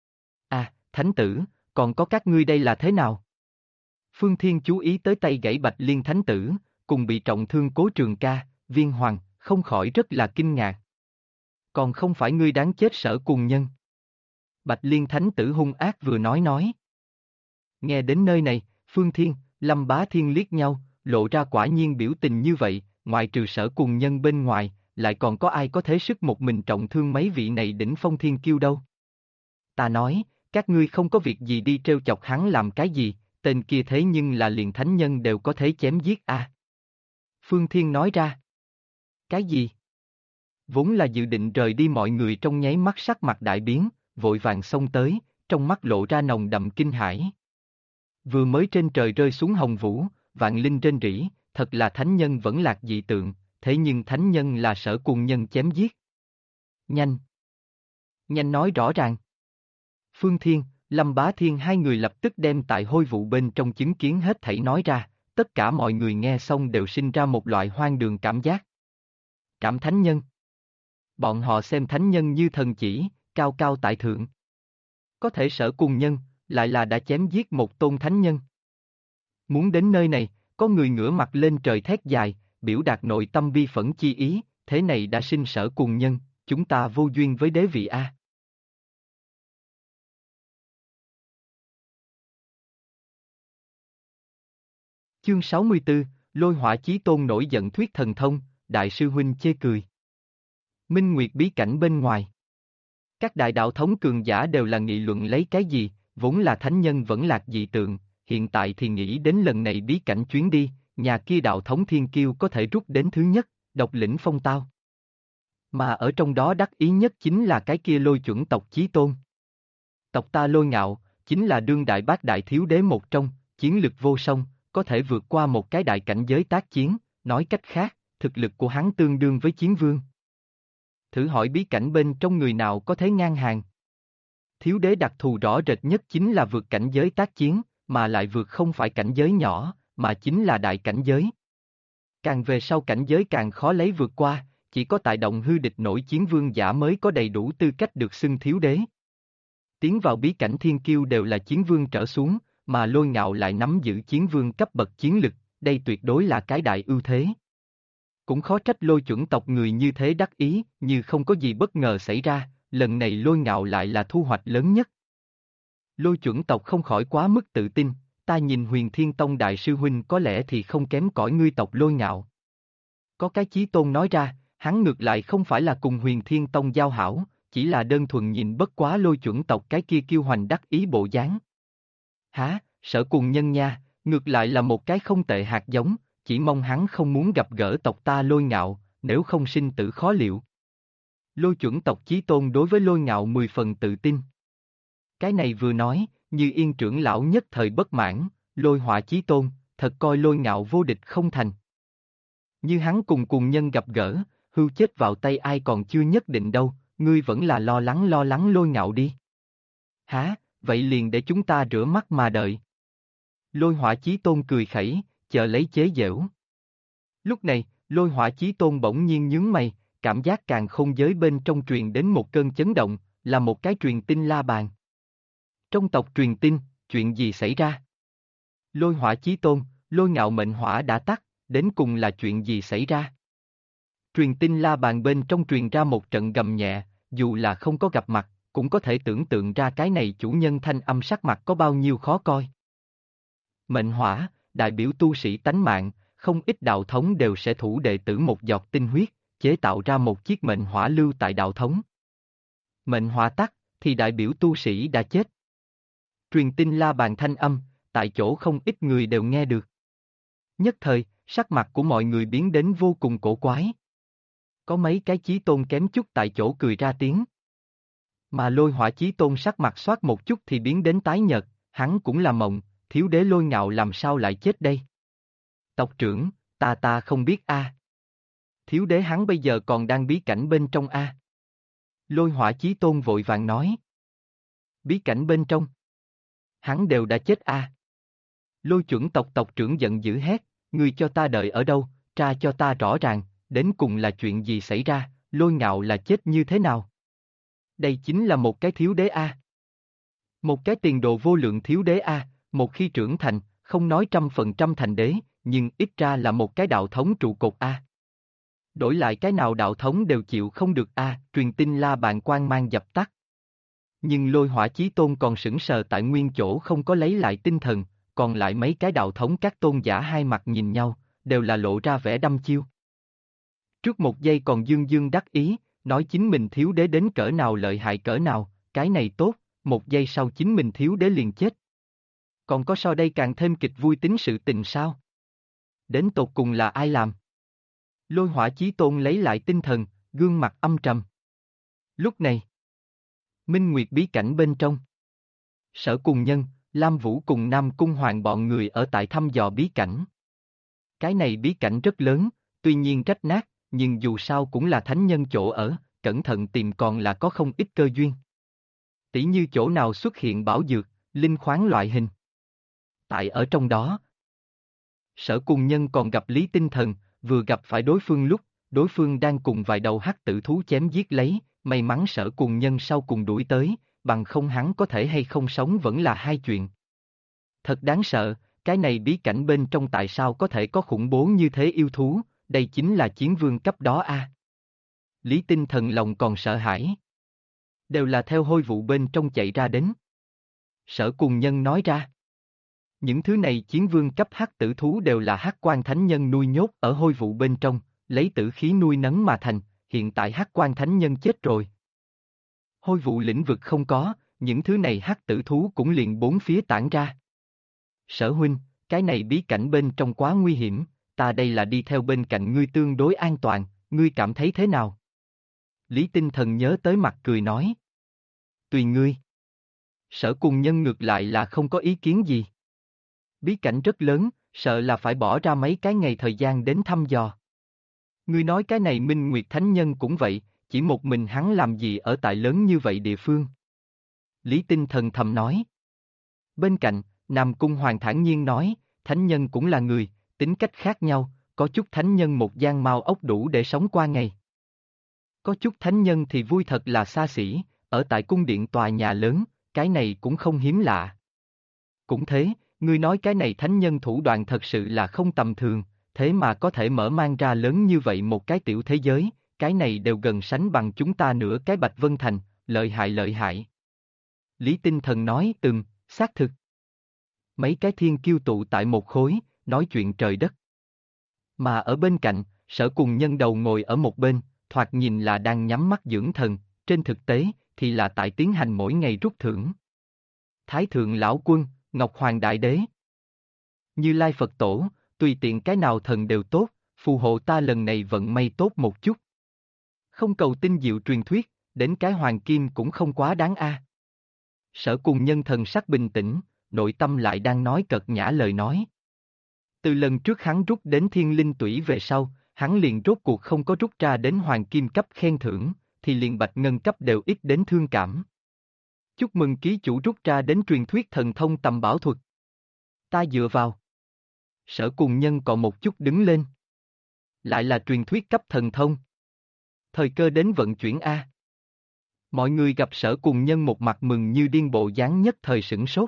À, Thánh tử, còn có các ngươi đây là thế nào? Phương Thiên chú ý tới tay gãy Bạch Liên Thánh tử, cùng bị trọng thương Cố Trường Ca, Viên Hoàng, không khỏi rất là kinh ngạc. Còn không phải ngươi đáng chết Sở Cùng Nhân. Bạch Liên Thánh tử hung ác vừa nói. Nghe đến nơi này, Phương Thiên, Lâm Bá Thiên liếc nhau, lộ ra quả nhiên biểu tình như vậy, ngoại trừ Sở Cùng Nhân bên ngoài, lại còn có ai có thế sức một mình trọng thương mấy vị này đỉnh phong thiên kiêu đâu. Ta nói, các ngươi không có việc gì đi trêu chọc hắn làm cái gì, tên kia thế nhưng là liền thánh nhân đều có thể chém giết a. Phương Thiên nói ra. Cái gì? Vốn là dự định rời đi mọi người trong nháy mắt sắc mặt đại biến, vội vàng xông tới, trong mắt lộ ra nồng đậm kinh hãi. Vừa mới trên trời rơi xuống hồng vũ, vạn linh rên rỉ, thật là thánh nhân vẫn lạc dị tượng, thế nhưng thánh nhân là Sở Cùng Nhân chém giết. Nhanh! Nhanh nói rõ ràng. Phương Thiên, Lâm Bá Thiên hai người lập tức đem tại hôi vụ bên trong chứng kiến hết thảy nói ra, tất cả mọi người nghe xong đều sinh ra một loại hoang đường cảm giác. Cảm thánh nhân. Bọn họ xem thánh nhân như thần chỉ, cao cao tại thượng. Có thể Sở Cùng Nhân, lại là đã chém giết một tôn thánh nhân. Muốn đến nơi này, có người ngửa mặt lên trời thét dài, biểu đạt nội tâm bi phẫn chi ý, thế này đã sinh Sở Cùng Nhân, chúng ta vô duyên với đế vị a. Chương 64, Lôi Hỏa Chí Tôn nổi giận thuyết thần thông, đại sư huynh chê cười. Minh Nguyệt bí cảnh bên ngoài. Các đại đạo thống cường giả đều là nghị luận lấy cái gì, vốn là thánh nhân vẫn lạc dị tượng, hiện tại thì nghĩ đến lần này bí cảnh chuyến đi, nhà kia đạo thống thiên kiêu có thể rút đến thứ nhất, độc lĩnh phong tao. Mà ở trong đó đắc ý nhất chính là cái kia Lôi chuẩn tộc Chí Tôn. Tộc ta Lôi Ngạo, chính là đương đại bát đại thiếu đế một trong, chiến lực vô song, có thể vượt qua một cái đại cảnh giới tác chiến, nói cách khác, thực lực của hắn tương đương với chiến vương. Thử hỏi bí cảnh bên trong người nào có thể ngang hàng. Thiếu đế đặc thù rõ rệt nhất chính là vượt cảnh giới tác chiến, mà lại vượt không phải cảnh giới nhỏ, mà chính là đại cảnh giới. Càng về sau cảnh giới càng khó lấy vượt qua, chỉ có tại động hư địch nổi chiến vương giả mới có đầy đủ tư cách được xưng thiếu đế. Tiến vào bí cảnh thiên kiêu đều là chiến vương trở xuống, mà Lôi Ngạo lại nắm giữ chiến vương cấp bậc chiến lực, đây tuyệt đối là cái đại ưu thế. Cũng khó trách Lôi chuẩn tộc người như thế đắc ý, như không có gì bất ngờ xảy ra, lần này Lôi Ngạo lại là thu hoạch lớn nhất. Lôi chuẩn tộc không khỏi quá mức tự tin, ta nhìn Huyền Thiên Tông đại sư huynh có lẽ thì không kém cỏi ngươi tộc Lôi Ngạo. Có cái Chí Tôn nói ra, hắn ngược lại không phải là cùng Huyền Thiên Tông giao hảo, chỉ là đơn thuần nhìn bất quá Lôi chuẩn tộc cái kia kiêu hoành đắc ý bộ dáng. Hả, Sở Cùng Nhân nha, ngược lại là một cái không tệ hạt giống, chỉ mong hắn không muốn gặp gỡ tộc ta Lôi Ngạo, nếu không sinh tử khó liệu. Lôi chuẩn tộc Chí Tôn đối với Lôi Ngạo 10 phần tự tin. Cái này vừa nói, như Yên trưởng lão nhất thời bất mãn, Lôi Hỏa Chí Tôn, thật coi Lôi Ngạo vô địch không thành. Như hắn cùng nhân gặp gỡ, hưu chết vào tay ai còn chưa nhất định đâu, ngươi vẫn là lo lắng Lôi Ngạo đi. Hả, vậy liền để chúng ta rửa mắt mà đợi. Lôi Hỏa Chí Tôn cười khẩy, chờ lấy chế giễu. Lúc này, Lôi Hỏa Chí Tôn bỗng nhiên nhướng mày, cảm giác càn khôn giới bên trong truyền đến một cơn chấn động, là một cái truyền tin la bàn. Trong tộc truyền tin, chuyện gì xảy ra? Lôi Hỏa Chí Tôn, Lôi Ngạo mệnh hỏa đã tắt, đến cùng là chuyện gì xảy ra? Truyền tin la bàn bên trong truyền ra một trận gầm nhẹ, dù là không có gặp mặt, cũng có thể tưởng tượng ra cái này chủ nhân thanh âm sắc mặt có bao nhiêu khó coi. Mệnh hỏa, đại biểu tu sĩ tánh mạng, không ít đạo thống đều sẽ thủ đệ tử một giọt tinh huyết, chế tạo ra một chiếc mệnh hỏa lưu tại đạo thống. Mệnh hỏa tắt, thì đại biểu tu sĩ đã chết. Truyền tin la bàn thanh âm, tại chỗ không ít người đều nghe được. Nhất thời, sắc mặt của mọi người biến đến vô cùng cổ quái. Có mấy cái chí tôn kém chút tại chỗ cười ra tiếng. Mà Lôi Hỏa Chí Tôn sắc mặt xoát một chút thì biến đến tái nhợt, hắn cũng là mộng, thiếu đế Lôi Ngạo làm sao lại chết đây? Tộc trưởng, ta không biết a. Thiếu đế hắn bây giờ còn đang bí cảnh bên trong a. Lôi Hỏa Chí Tôn vội vàng nói. Bí cảnh bên trong? Hắn đều đã chết a. Lôi chuẩn tộc trưởng giận dữ hét, ngươi cho ta đợi ở đâu, tra cho ta rõ ràng, đến cùng là chuyện gì xảy ra, Lôi Ngạo là chết như thế nào? Đây chính là một cái thiếu đế a. Một cái tiền đồ vô lượng thiếu đế a, một khi trưởng thành, không nói 100% thành đế, nhưng ít ra là một cái đạo thống trụ cột a. Đổi lại cái nào đạo thống đều chịu không được a, truyền tin la bàn quang mang dập tắt. Nhưng Lôi Hỏa Chí Tôn còn sững sờ tại nguyên chỗ không có lấy lại tinh thần, còn lại mấy cái đạo thống các tôn giả hai mặt nhìn nhau, đều là lộ ra vẻ đăm chiêu. Trước một giây còn dương dương đắc ý, nói chính mình thiếu đế đến cỡ nào lợi hại cỡ nào, cái này tốt, một giây sau chính mình thiếu đế liền chết. Còn có sau đây càng thêm kịch vui tính sự tình sao? Đến tột cùng là ai làm? Lôi Hỏa Chí Tôn lấy lại tinh thần, gương mặt âm trầm. Lúc này, Minh Nguyệt bí cảnh bên trong. Sở Cùng Nhân, Lam Vũ cùng Nam Cung Hoàng bọn người ở tại thăm dò bí cảnh. Cái này bí cảnh rất lớn, tuy nhiên rách nát, nhưng dù sao cũng là thánh nhân chỗ ở, cẩn thận tìm còn là có không ít cơ duyên. Tỉ như chỗ nào xuất hiện bảo dược, linh khoáng loại hình. Tại ở trong đó, Sở Cùng Nhân còn gặp Lý Tinh Thần, vừa gặp phải đối phương lúc, đối phương đang cùng vài đầu hắc tử thú chém giết lấy, may mắn Sở Cùng Nhân sau cùng đuổi tới, bằng không hắn có thể hay không sống vẫn là hai chuyện. Thật đáng sợ, cái này bí cảnh bên trong tại sao có thể có khủng bố như thế yêu thú, đây chính là chiến vương cấp đó a. Lý Tinh Thần lòng còn sợ hãi. Đều là theo hôi vụ bên trong chạy ra đến. Sở Cùng Nhân nói ra. Những thứ này chiến vương cấp hắc tử thú đều là hắc quan thánh nhân nuôi nhốt ở hôi vụ bên trong, lấy tử khí nuôi nấng mà thành, hiện tại hắc quan thánh nhân chết rồi. Hôi vụ lĩnh vực không có, những thứ này hắc tử thú cũng liền bốn phía tản ra. Sở huynh, cái này bí cảnh bên trong quá nguy hiểm, ta đây là đi theo bên cạnh ngươi tương đối an toàn, ngươi cảm thấy thế nào? Lý Tinh Thần nhớ tới mặt cười nói. Tùy ngươi. Sở Cùng Nhân ngược lại là không có ý kiến gì. Bí cảnh rất lớn, sợ là phải bỏ ra mấy cái ngày thời gian đến thăm dò. Ngươi nói cái này Minh Nguyệt Thánh Nhân cũng vậy, chỉ một mình hắn làm gì ở tại lớn như vậy địa phương? Lý Tinh Thần thầm nói. Bên cạnh, Nam Cung Hoàng thản nhiên nói, Thánh Nhân cũng là người, tính cách khác nhau, có chút Thánh Nhân một gian mao ốc đủ để sống qua ngày. Có chút Thánh Nhân thì vui thật là xa xỉ, ở tại cung điện tòa nhà lớn, cái này cũng không hiếm lạ. Cũng thế, ngươi nói cái này Thánh Nhân thủ đoạn thật sự là không tầm thường, thế mà có thể mở mang ra lớn như vậy một cái tiểu thế giới, cái này đều gần sánh bằng chúng ta nửa cái Bạch Vân Thành, lợi hại lợi hại. Lý Tinh Thần nói xác thực. Mấy cái thiên kiêu tụ tại một khối, nói chuyện trời đất. Mà ở bên cạnh, Sở Cùng Nhân đầu ngồi ở một bên, thoạt nhìn là đang nhắm mắt dưỡng thần, trên thực tế, thì là tại tiến hành mỗi ngày rút thưởng. Thái Thượng Lão Quân, Ngọc Hoàng Đại Đế. Như Lai Phật Tổ, tùy tiện cái nào thần đều tốt, phù hộ ta lần này vận may tốt một chút. Không cầu tinh diệu truyền thuyết, đến cái hoàng kim cũng không quá đáng a. Sở Cùng Nhân thần sắc bình tĩnh, nội tâm lại đang nói cợt nhã lời nói. Từ lần trước hắn rút đến thiên linh tủy về sau, hắn liền rốt cuộc không có rút ra đến hoàng kim cấp khen thưởng, thì liền bạch ngân cấp đều ít đến thương cảm. Chúc mừng ký chủ rút ra đến truyền thuyết thần thông tầm bảo thuật. Ta dựa vào. Sở Cùng Nhân còn một chút đứng lên. Lại là truyền thuyết cấp thần thông. Thời cơ đến vận chuyển A. Mọi người gặp Sở Cùng Nhân một mặt mừng như điên bộ dáng nhất thời sửng sốt.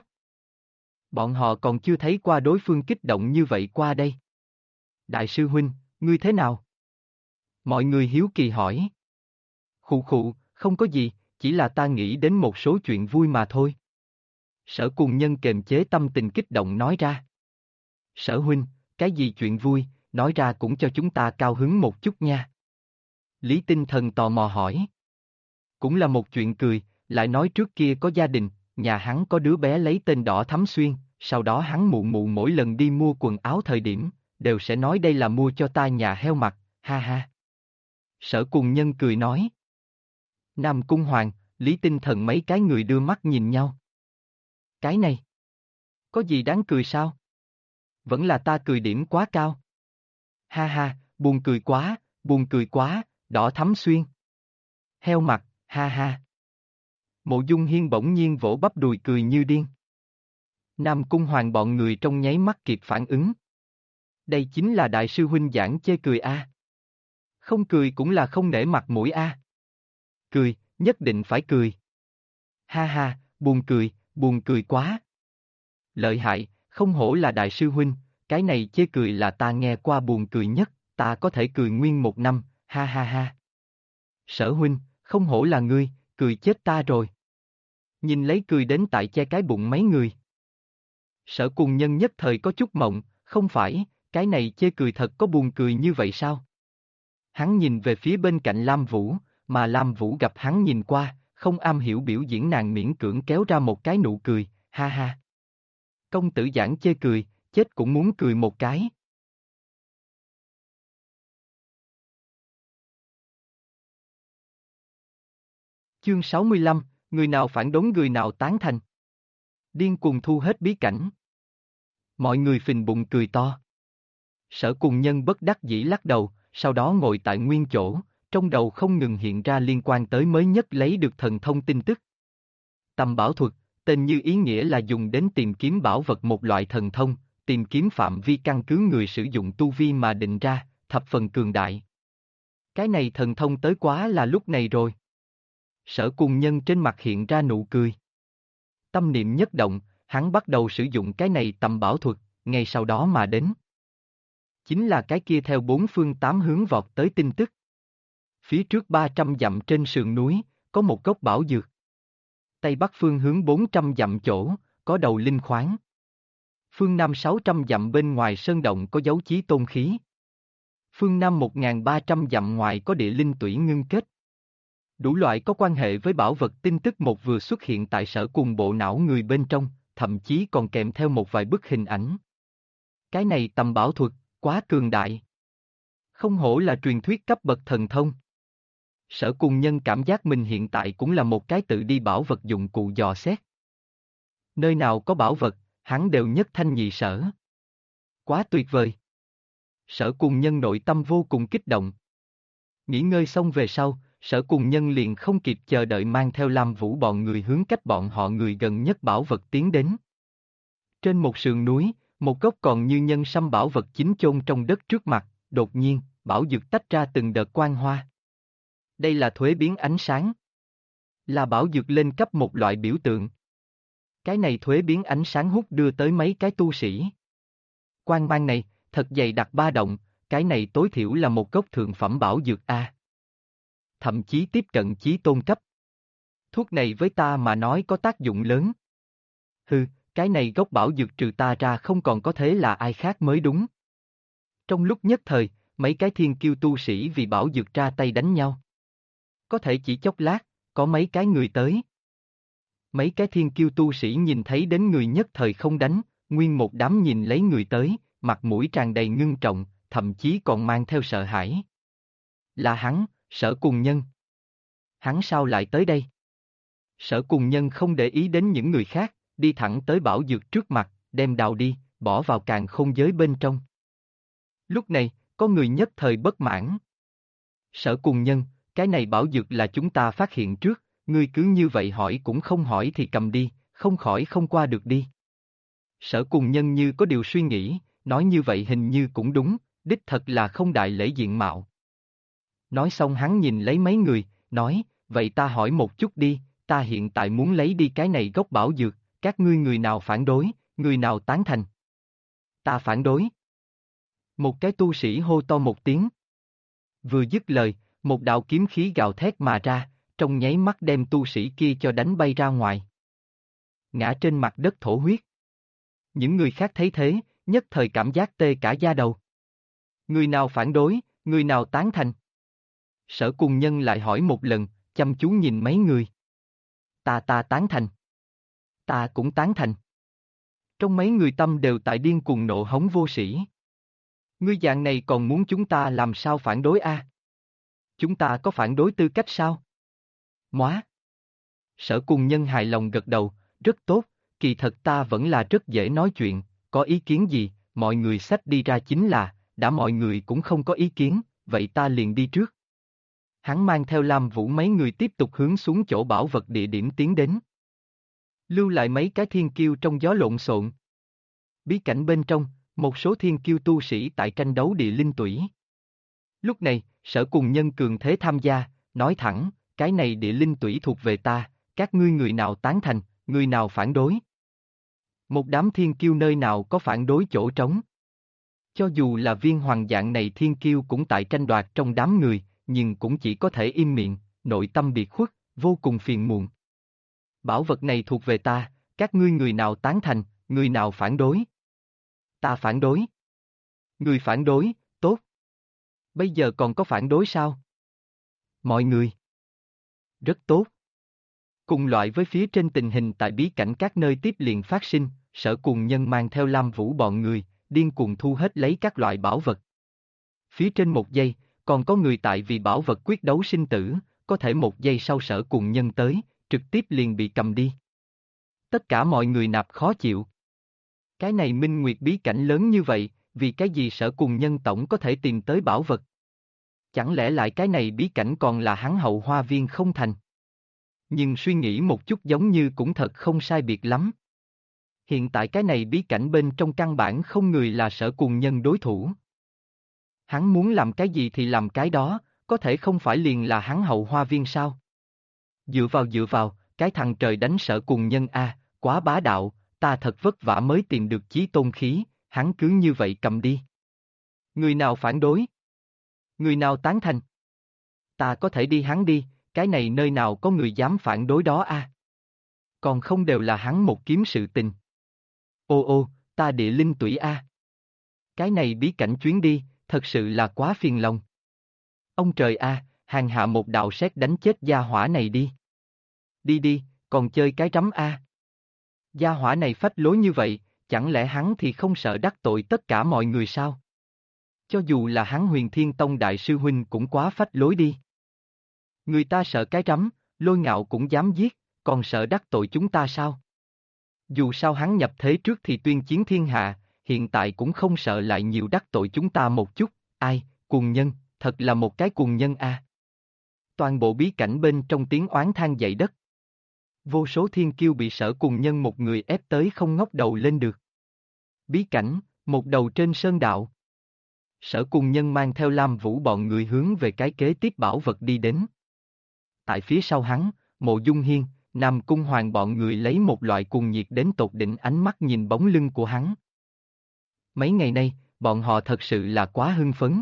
Bọn họ còn chưa thấy qua đối phương kích động như vậy qua đây. Đại sư huynh, ngươi thế nào? Mọi người hiếu kỳ hỏi. Khụ khụ, không có gì, chỉ là ta nghĩ đến một số chuyện vui mà thôi. Sở Cùng Nhân kềm chế tâm tình kích động nói ra. Sở huynh, cái gì chuyện vui, nói ra cũng cho chúng ta cao hứng một chút nha. Lý Tinh Thần tò mò hỏi. Cũng là một chuyện cười, lại nói trước kia có gia đình, nhà hắn có đứa bé lấy tên Đỏ Thắm Xuyên, sau đó hắn mụ mụ mỗi lần đi mua quần áo thời điểm, đều sẽ nói đây là mua cho ta nhà heo mặc, ha ha. Sở Cùng Nhân cười nói. Nam Cung Hoàng, Lý Tinh Thần mấy cái người đưa mắt nhìn nhau. Cái này, có gì đáng cười sao? Vẫn là ta cười điểm quá cao. Ha ha, buồn cười quá, Đỏ Thắm Xuyên. Heo mặt, ha ha. Mộ Dung Hiên bỗng nhiên vỗ bắp đùi cười như điên. Nam Cung Hoàng bọn người trong nháy mắt kịp phản ứng. Đây chính là đại sư huynh giảng chê cười a. Không cười cũng là không nể mặt mũi a. Cười, nhất định phải cười. Ha ha, buồn cười quá. Lợi hại, không hổ là đại sư huynh, cái này chê cười là ta nghe qua buồn cười nhất, ta có thể cười nguyên một năm, ha ha ha. Sở huynh, không hổ là ngươi, cười chết ta rồi. Nhìn lấy cười đến tại che cái bụng mấy người. Sở Cùng Nhân nhất thời có chút mộng, không phải, cái này chê cười thật có buồn cười như vậy sao? Hắn nhìn về phía bên cạnh Lam Vũ, mà Lam Vũ gặp hắn nhìn qua, không am hiểu biểu diễn nàng miễn cưỡng kéo ra một cái nụ cười, ha ha. Công tử giảng chê cười, chết cũng muốn cười một cái. Chương 65, người nào phản đối người nào tán thành. Điên cuồng thu hết bí cảnh. Mọi người phình bụng cười to. Sở Cùng Nhân bất đắc dĩ lắc đầu, sau đó ngồi tại nguyên chỗ, trong đầu không ngừng hiện ra liên quan tới mới nhất lấy được thần thông tin tức. Tầm bảo thuật, tên như ý nghĩa là dùng đến tìm kiếm bảo vật một loại thần thông, tìm kiếm phạm vi căn cứ người sử dụng tu vi mà định ra, thập phần cường đại. Cái này thần thông tới quá là lúc này rồi. Sở Cùng Nhân trên mặt hiện ra nụ cười. Tâm niệm nhất động, hắn bắt đầu sử dụng cái này tầm bảo thuật, ngay sau đó mà đến. Chính là cái kia theo bốn phương tám hướng vọt tới tin tức. Phía trước 300 dặm trên sườn núi, có một gốc bảo dược. Tây Bắc phương hướng 400 dặm chỗ, có đầu linh khoáng. Phương Nam 600 dặm bên ngoài sơn động có dấu chí tôn khí. Phương Nam 1300 dặm ngoài có địa linh tủy ngưng kết. Đủ loại có quan hệ với bảo vật tin tức một vừa xuất hiện tại sở cùng bộ não người bên trong, thậm chí còn kèm theo một vài bức hình ảnh. Cái này tầm bảo thuật, quá cường đại. Không hổ là truyền thuyết cấp bậc thần thông. Sở Cùng Nhân cảm giác mình hiện tại cũng là một cái tự đi bảo vật dụng cụ dò xét. Nơi nào có bảo vật, hắn đều nhất thanh nhị sở. Quá tuyệt vời. Sở Cùng Nhân nội tâm vô cùng kích động. Nghỉ ngơi xong về sau, Sở Cùng Nhân liền không kịp chờ đợi mang theo Lam Vũ bọn người hướng cách bọn họ người gần nhất bảo vật tiến đến. Trên một sườn núi, một gốc còn như nhân sâm bảo vật chính chôn trong đất trước mặt, đột nhiên, bảo dược tách ra từng đợt quang hoa. Đây là thuế biến ánh sáng. Là bảo dược lên cấp một loại biểu tượng. Cái này thuế biến ánh sáng hút đưa tới mấy cái tu sĩ. Quang mang này, thật dày đặc ba động, cái này tối thiểu là một gốc thượng phẩm bảo dược A. Thậm chí tiếp cận chí tôn cấp. Thuốc này với ta mà nói có tác dụng lớn. Hừ, cái này gốc bảo dược trừ ta ra không còn có thế là ai khác mới đúng. Trong lúc nhất thời, mấy cái thiên kiêu tu sĩ vì bảo dược ra tay đánh nhau. Có thể chỉ chốc lát, có mấy cái người tới. Mấy cái thiên kiêu tu sĩ nhìn thấy đến người nhất thời không đánh, nguyên một đám nhìn lấy người tới, mặt mũi tràn đầy ngưng trọng, thậm chí còn mang theo sợ hãi. Là hắn, Sở Cùng Nhân. Hắn sao lại tới đây? Sở Cùng Nhân không để ý đến những người khác, đi thẳng tới bảo dược trước mặt, đem đào đi, bỏ vào càn khôn giới bên trong. Lúc này, có người nhất thời bất mãn. Sở Cùng Nhân, cái này bảo dược là chúng ta phát hiện trước, ngươi cứ như vậy hỏi cũng không hỏi thì cầm đi, không khỏi không qua được đi. Sở Cùng Nhân như có điều suy nghĩ, nói như vậy hình như cũng đúng, đích thật là không đại lễ diện mạo. Nói xong hắn nhìn lấy mấy người, nói, vậy ta hỏi một chút đi, ta hiện tại muốn lấy đi cái này gốc bảo dược, các ngươi người nào phản đối, người nào tán thành. Ta phản đối. Một cái tu sĩ hô to một tiếng. Vừa dứt lời, một đạo kiếm khí gào thét mà ra, trong nháy mắt đem tu sĩ kia cho đánh bay ra ngoài. Ngã trên mặt đất thổ huyết. Những người khác thấy thế, nhất thời cảm giác tê cả da đầu. Người nào phản đối, người nào tán thành? Sở Cùng Nhân lại hỏi một lần, chăm chú nhìn mấy người. Ta tán thành. Ta cũng tán thành. Trong mấy người tâm đều tại điên cuồng nộ hống vô sĩ. Ngươi dạng này còn muốn chúng ta làm sao phản đối a? Chúng ta có phản đối tư cách sao? Móa. Sở Cùng Nhân hài lòng gật đầu, rất tốt, kỳ thật ta vẫn là rất dễ nói chuyện, có ý kiến gì, mọi người xách đi ra chính là, đã mọi người cũng không có ý kiến, vậy ta liền đi trước. Hắn mang theo Lam Vũ mấy người tiếp tục hướng xuống chỗ bảo vật địa điểm tiến đến. Lưu lại mấy cái thiên kiêu trong gió lộn xộn. Bí cảnh bên trong, một số thiên kiêu tu sĩ tại tranh đấu địa linh tủy. Lúc này, Sở Cùng Nhân cường thế tham gia, nói thẳng, cái này địa linh tủy thuộc về ta, các ngươi người nào tán thành, người nào phản đối. Một đám thiên kiêu nơi nào có phản đối chỗ trống. Cho dù là Viên Hoàng dạng này thiên kiêu cũng tại tranh đoạt trong đám người, nhưng cũng chỉ có thể im miệng, nội tâm biệt khuất, vô cùng phiền muộn. Bảo vật này thuộc về ta, các ngươi người nào tán thành, người nào phản đối. Ta phản đối. Người phản đối, tốt. Bây giờ còn có phản đối sao? Mọi người. Rất tốt. Cùng loại với phía trên tình hình tại bí cảnh các nơi tiếp liền phát sinh, Sở Cùng Nhân mang theo Lam Vũ bọn người, điên cuồng thu hết lấy các loại bảo vật. Phía trên một giây, còn có người tại vì bảo vật quyết đấu sinh tử, có thể một giây sau Sở Cùng Nhân tới, trực tiếp liền bị cầm đi. Tất cả mọi người nạp khó chịu. Cái này Minh Nguyệt bí cảnh lớn như vậy, vì cái gì Sở Cùng Nhân tổng có thể tìm tới bảo vật? Chẳng lẽ lại cái này bí cảnh còn là hắn Hậu Hoa Viên không thành? Nhưng suy nghĩ một chút giống như cũng thật không sai biệt lắm. Hiện tại cái này bí cảnh bên trong căn bản không người là Sở Cùng Nhân đối thủ. Hắn muốn làm cái gì thì làm cái đó, có thể không phải liền là hắn Hậu Hoa Viên sao? Dựa vào, cái thằng trời đánh Sở Cùng Nhân a, quá bá đạo, ta thật vất vả mới tìm được chí tôn khí, hắn cứ như vậy cầm đi. Người nào phản đối? Người nào tán thành? Ta có thể đi hắn đi, cái này nơi nào có người dám phản đối đó a? Còn không đều là hắn một kiếm sự tình. Ô, ta địa linh tủy a. Cái này bí cảnh chuyến đi, thật sự là quá phiền lòng. Ông trời a, hàng hạ một đạo sét đánh chết gia hỏa này đi. Đi, còn chơi cái rắm a. Gia hỏa này phách lối như vậy, chẳng lẽ hắn thì không sợ đắc tội tất cả mọi người sao? Cho dù là hắn Huyền Thiên Tông đại sư huynh cũng quá phách lối đi. Người ta sợ cái rắm, Lôi Ngạo cũng dám giết, còn sợ đắc tội chúng ta sao? Dù sao hắn nhập thế trước thì tuyên chiến thiên hạ, hiện tại cũng không sợ lại nhiều đắc tội chúng ta một chút, ai, cuồng nhân, thật là một cái cuồng nhân a. Toàn bộ bí cảnh bên trong tiếng oán than dậy đất. Vô số thiên kiêu bị Sở Cùng Nhân một người ép tới không ngóc đầu lên được. Bí cảnh, một đầu trên sơn đạo. Sở Cùng Nhân mang theo Lam Vũ bọn người hướng về cái kế tiếp bảo vật đi đến. Tại phía sau hắn, Mộ Dung Hiên, Nam Cung Hoàng bọn người lấy một loại cuồng nhiệt đến tột đỉnh ánh mắt nhìn bóng lưng của hắn. Mấy ngày nay, bọn họ thật sự là quá hưng phấn.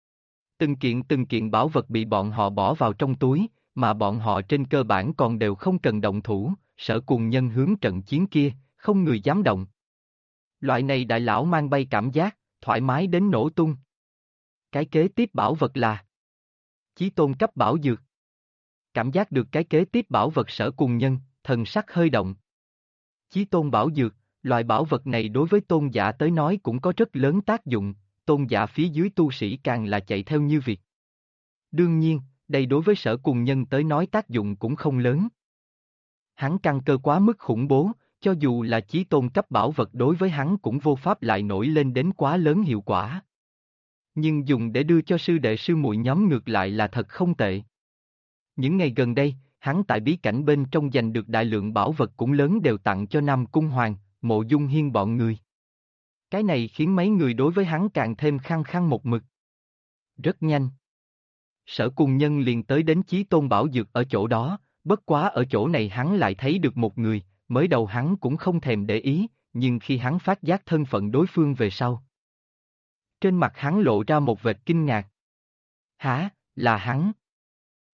Từng kiện bảo vật bị bọn họ bỏ vào trong túi, mà bọn họ trên cơ bản còn đều không cần động thủ, Sở Cùng Nhân hướng trận chiến kia, không người dám động. Loại này đại lão mang bay cảm giác, thoải mái đến nổ tung. Cái kế tiếp bảo vật là Chí tôn cấp bảo dược. Cảm giác được cái kế tiếp bảo vật Sở Cùng Nhân, thần sắc hơi động. Chí tôn bảo dược, loại bảo vật này đối với tôn giả tới nói cũng có rất lớn tác dụng, tôn giả phía dưới tu sĩ càng là chạy theo như việc. Đương nhiên, đây đối với Sở Cùng Nhân tới nói tác dụng cũng không lớn. Hắn căn cơ quá mức khủng bố, cho dù là chí tôn cấp bảo vật đối với hắn cũng vô pháp lại nổi lên đến quá lớn hiệu quả. Nhưng dùng để đưa cho sư đệ sư muội nhóm ngược lại là thật không tệ. Những ngày gần đây, hắn tại bí cảnh bên trong giành được đại lượng bảo vật cũng lớn đều tặng cho Nam Cung Hoàng, Mộ Dung Hiên bọn người. Cái này khiến mấy người đối với hắn càng thêm khăng khăng một mực. Rất nhanh. Sở Cùng Nhân liền tới đến chí tôn bảo dược ở chỗ đó, bất quá ở chỗ này hắn lại thấy được một người, mới đầu hắn cũng không thèm để ý, nhưng khi hắn phát giác thân phận đối phương về sau. Trên mặt hắn lộ ra một vệt kinh ngạc. Hả, là hắn?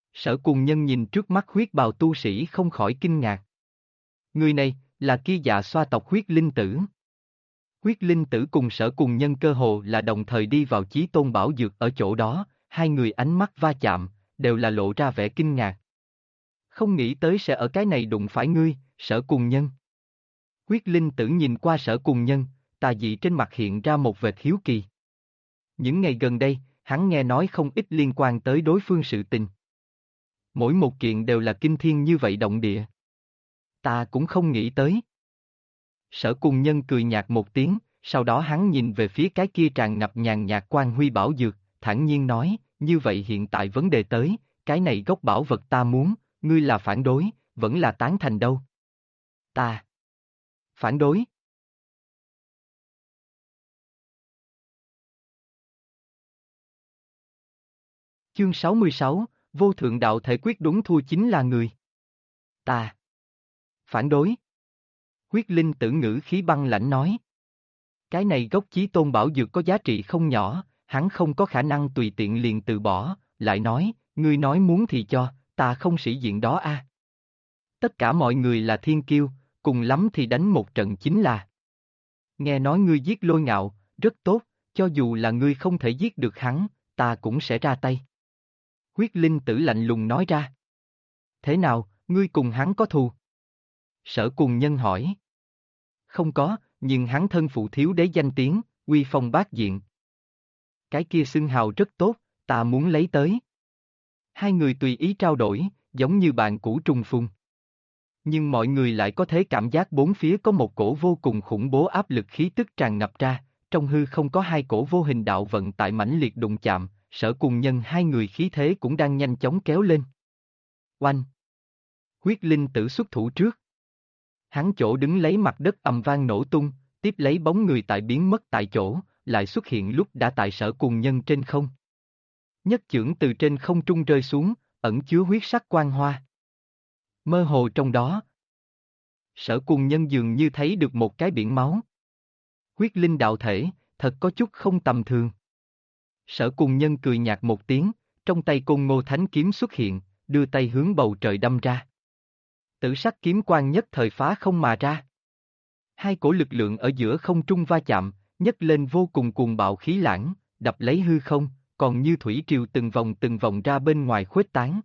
Sở Cùng Nhân nhìn trước mắt huyết bào tu sĩ không khỏi kinh ngạc. Người này, là kia Dạ Xoa tộc huyết linh tử. Huyết linh tử cùng Sở Cùng Nhân cơ hồ là đồng thời đi vào Chí Tôn Bảo Dược ở chỗ đó, hai người ánh mắt va chạm, đều là lộ ra vẻ kinh ngạc. Không nghĩ tới sẽ ở cái này đụng phải ngươi, Sở Cùng Nhân. Huyết linh tử nhìn qua Sở Cùng Nhân, tà dị trên mặt hiện ra một vệt hiếu kỳ. Những ngày gần đây, hắn nghe nói không ít liên quan tới đối phương sự tình. Mỗi một kiện đều là kinh thiên như vậy động địa. Ta cũng không nghĩ tới. Sở Cùng Nhân cười nhạt một tiếng, sau đó hắn nhìn về phía cái kia tràn ngập nhàn nhạt quang huy bảo dược, thản nhiên nói, như vậy hiện tại vấn đề tới, cái này gốc bảo vật ta muốn, ngươi là phản đối, vẫn là tán thành đâu. Ta phản đối. Chương 66, vô thượng đạo thể quyết đúng thua chính là người. Ta phản đối. Huyết linh tử ngữ khí băng lãnh nói. Cái này gốc Chí Tôn bảo dược có giá trị không nhỏ, hắn không có khả năng tùy tiện liền từ bỏ, lại nói, ngươi nói muốn thì cho, ta không sĩ diện đó a. Tất cả mọi người là thiên kiêu, cùng lắm thì đánh một trận chính là. Nghe nói ngươi giết Lôi Ngạo, rất tốt, cho dù là ngươi không thể giết được hắn, ta cũng sẽ ra tay. Huyết linh tử lạnh lùng nói ra. Thế nào, ngươi cùng hắn có thù? Sở Cùng Nhân hỏi. Không có, nhưng hắn thân phụ thiếu đế danh tiếng, uy phong bát diện. Cái kia xưng hào rất tốt, ta muốn lấy tới. Hai người tùy ý trao đổi, giống như bạn cũ trùng phùng. Nhưng mọi người lại có thể cảm giác bốn phía có một cổ vô cùng khủng bố áp lực khí tức tràn ngập ra, trong hư không có hai cổ vô hình đạo vận tại mãnh liệt đụng chạm, Sở Cùng Nhân hai người khí thế cũng đang nhanh chóng kéo lên. Oanh! Huyết linh tử xuất thủ trước. Hắn chỗ đứng lấy mặt đất ầm vang nổ tung, tiếp lấy bóng người tại biến mất tại chỗ, lại xuất hiện lúc đã tại Sở Cùng Nhân trên không. Nhất chưởng từ trên không trung rơi xuống, ẩn chứa huyết sắc quang hoa. Mơ hồ trong đó, Sở Cùng Nhân dường như thấy được một cái biển máu. Huyết linh đạo thể, thật có chút không tầm thường. Sở Cùng Nhân cười nhạt một tiếng, trong tay Côn Ngô Thánh kiếm xuất hiện, đưa tay hướng bầu trời đâm ra. Tử sắc kiếm quang nhất thời phá không mà ra. Hai cổ lực lượng ở giữa không trung va chạm, nhấc lên vô cùng cuồng bạo khí lãng, đập lấy hư không, còn như thủy triều từng vòng ra bên ngoài khuếch tán.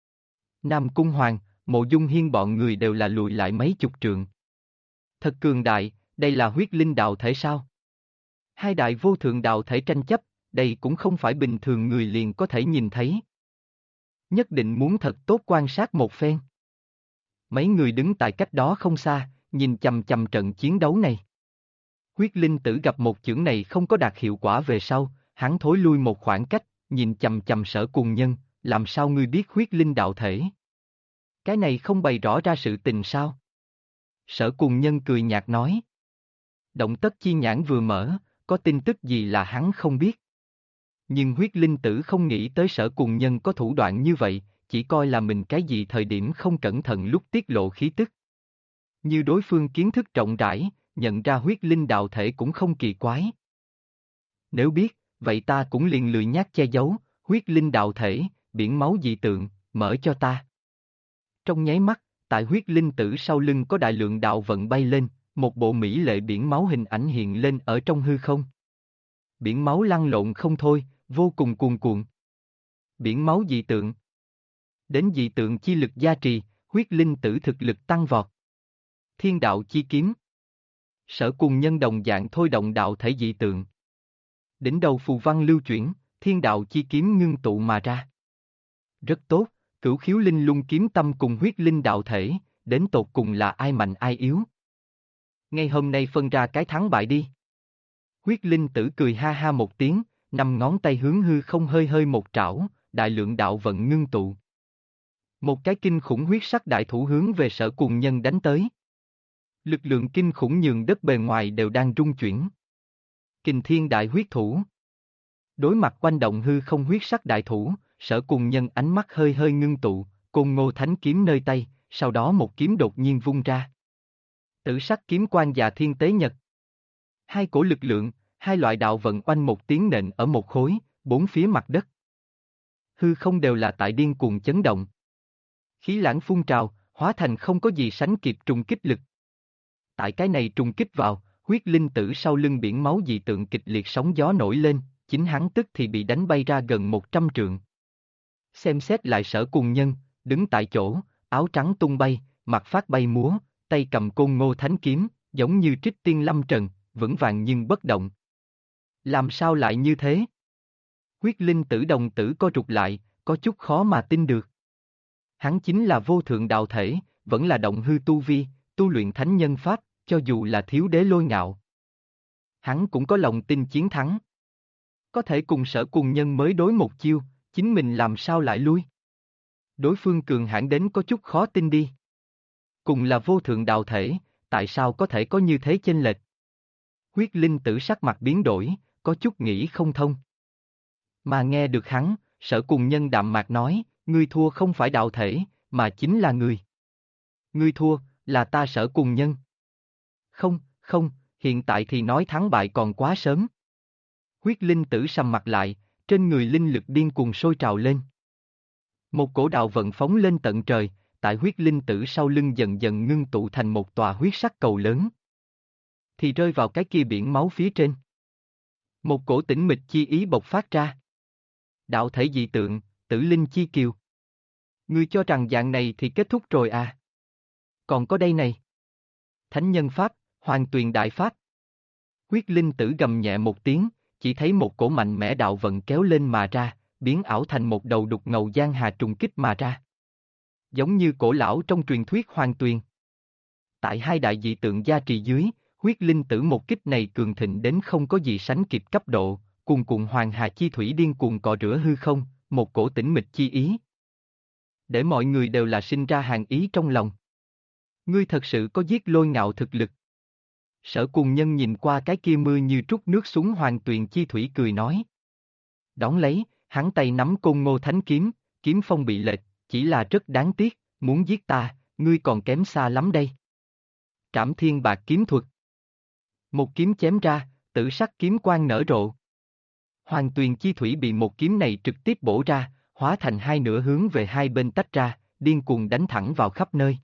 Nam Cung Hoàng, Mộ Dung Hiên bọn người đều là lùi lại mấy chục trượng. Thật cường đại, đây là huyết linh đạo thể sao? Hai đại vô thượng đạo thể tranh chấp, đây cũng không phải bình thường người liền có thể nhìn thấy. Nhất định muốn thật tốt quan sát một phen. Mấy người đứng tại cách đó không xa, nhìn chằm chằm trận chiến đấu này. Huyết linh tử gặp một chưởng này không có đạt hiệu quả về sau, hắn thối lui một khoảng cách, nhìn chằm chằm Sở Cùng Nhân, làm sao ngươi biết huyết linh đạo thể? Cái này không bày rõ ra sự tình sao? Sở Cùng Nhân cười nhạt nói. Động tất chi nhãn vừa mở, có tin tức gì là hắn không biết. Nhưng huyết linh tử không nghĩ tới Sở Cùng Nhân có thủ đoạn như vậy, chỉ coi là mình cái gì thời điểm không cẩn thận lúc tiết lộ khí tức. Như đối phương kiến thức rộng rãi, nhận ra huyết linh đạo thể cũng không kỳ quái. Nếu biết, vậy ta cũng liền lười nhác che giấu, huyết linh đạo thể, biển máu dị tượng, mở cho ta. Trong nháy mắt, tại huyết linh tử sau lưng có đại lượng đạo vận bay lên, một bộ mỹ lệ biển máu hình ảnh hiện lên ở trong hư không. Biển máu lăn lộn không thôi, vô cùng cuồn cuộn. Biển máu dị tượng. Đến dị tượng chi lực gia trì, huyết linh tử thực lực tăng vọt. Thiên đạo chi kiếm. Sở Cùng Nhân đồng dạng thôi động đạo thể dị tượng. Đỉnh đầu phù văn lưu chuyển, thiên đạo chi kiếm ngưng tụ mà ra. Rất tốt, Cửu Khiếu Linh Lung kiếm tâm cùng huyết linh đạo thể, đến tột cùng là ai mạnh ai yếu. Ngay hôm nay phân ra cái thắng bại đi. Huyết linh tử cười ha ha một tiếng, năm ngón tay hướng hư không hơi hơi một trảo, đại lượng đạo vận ngưng tụ. Một cái kinh khủng huyết sắc đại thủ hướng về Sở Cùng Nhân đánh tới. Lực lượng kinh khủng nhường đất bề ngoài đều đang rung chuyển. Kình Thiên Đại Huyết Thủ. Đối mặt quanh động hư không huyết sắc đại thủ, Sở Cùng Nhân ánh mắt hơi hơi ngưng tụ, Côn Ngô Thánh kiếm nơi tay, sau đó một kiếm đột nhiên vung ra. Tử sắc kiếm quang và thiên tế nhật. Hai cổ lực lượng, hai loại đạo vận oanh một tiếng nện ở một khối, bốn phía mặt đất. hư không đều là tại điên cuồng chấn động. Khí lãng phun trào, hóa thành không có gì sánh kịp trùng kích lực. Tại cái này trùng kích vào, huyết linh tử sau lưng biển máu dị tượng kịch liệt sóng gió nổi lên, chính hắn tức thì bị đánh bay ra gần 100 trượng. Xem xét lại Sở Cùng Nhân, đứng tại chỗ, áo trắng tung bay, mặt phát bay múa, tay cầm côn ngô thánh kiếm, giống như trích tiên lâm trần, vững vàng nhưng bất động. Làm sao lại như thế? Huyết linh tử đồng tử co rụt lại, có chút khó mà tin được. Hắn chính là vô thượng đạo thể, vẫn là động hư tu vi, tu luyện thánh nhân pháp, cho dù là thiếu đế lôi ngạo. Hắn cũng có lòng tin chiến thắng. Có thể cùng Sở Cùng Nhân mới đối một chiêu, chính mình làm sao lại lui? Đối phương cường hãn đến có chút khó tin đi. Cùng là vô thượng đạo thể, tại sao có thể có như thế chênh lệch? Huyết linh tử sắc mặt biến đổi, có chút nghĩ không thông. Mà nghe được hắn, Sở Cùng Nhân đạm mạc nói, ngươi thua không phải đạo thể, mà chính là người. Ngươi thua, là ta Sở Cùng Nhân. Không, không, hiện tại thì nói thắng bại còn quá sớm. Huyết linh tử sầm mặt lại, trên người linh lực điên cuồng sôi trào lên. Một cổ đạo vận phóng lên tận trời, tại huyết linh tử sau lưng dần dần ngưng tụ thành một tòa huyết sắc cầu lớn. Thì rơi vào cái kia biển máu phía trên. Một cổ tĩnh mịch chi ý bộc phát ra. Đạo thể dị tượng, tử linh chi kiều. Ngươi cho rằng dạng này thì kết thúc rồi à? Còn có đây này. Thánh nhân pháp, Hoàng Tuyền đại pháp. Huyết linh tử gầm nhẹ một tiếng, chỉ thấy một cổ mạnh mẽ đạo vận kéo lên mà ra, biến ảo thành một đầu đục ngầu giang hà trùng kích mà ra. Giống như cổ lão trong truyền thuyết Hoàng Tuyền. Tại hai đại dị tượng gia trì dưới, huyết linh tử một kích này cường thịnh đến không có gì sánh kịp cấp độ, cuồn cuộn hoàng hà chi thủy điên cuồng cọ rửa hư không, một cổ tĩnh mịch chi ý. Để mọi người đều là sinh ra hàng ý trong lòng. Ngươi thật sự có giết lôi ngạo thực lực. Sở Cùng Nhân nhìn qua cái kia mưa như trút nước xuống Hoàng Tuyền chi thủy cười nói. Đón lấy, hắn tay nắm côn ngô thánh kiếm, kiếm phong bị lệch, chỉ là rất đáng tiếc, muốn giết ta, ngươi còn kém xa lắm đây. Trảm thiên bạc kiếm thuật. Một kiếm chém ra, tử sắc kiếm quang nở rộ. Hoàng Tuyền chi thủy bị một kiếm này trực tiếp bổ ra, hóa thành hai nửa hướng về hai bên tách ra, điên cuồng đánh thẳng vào khắp nơi.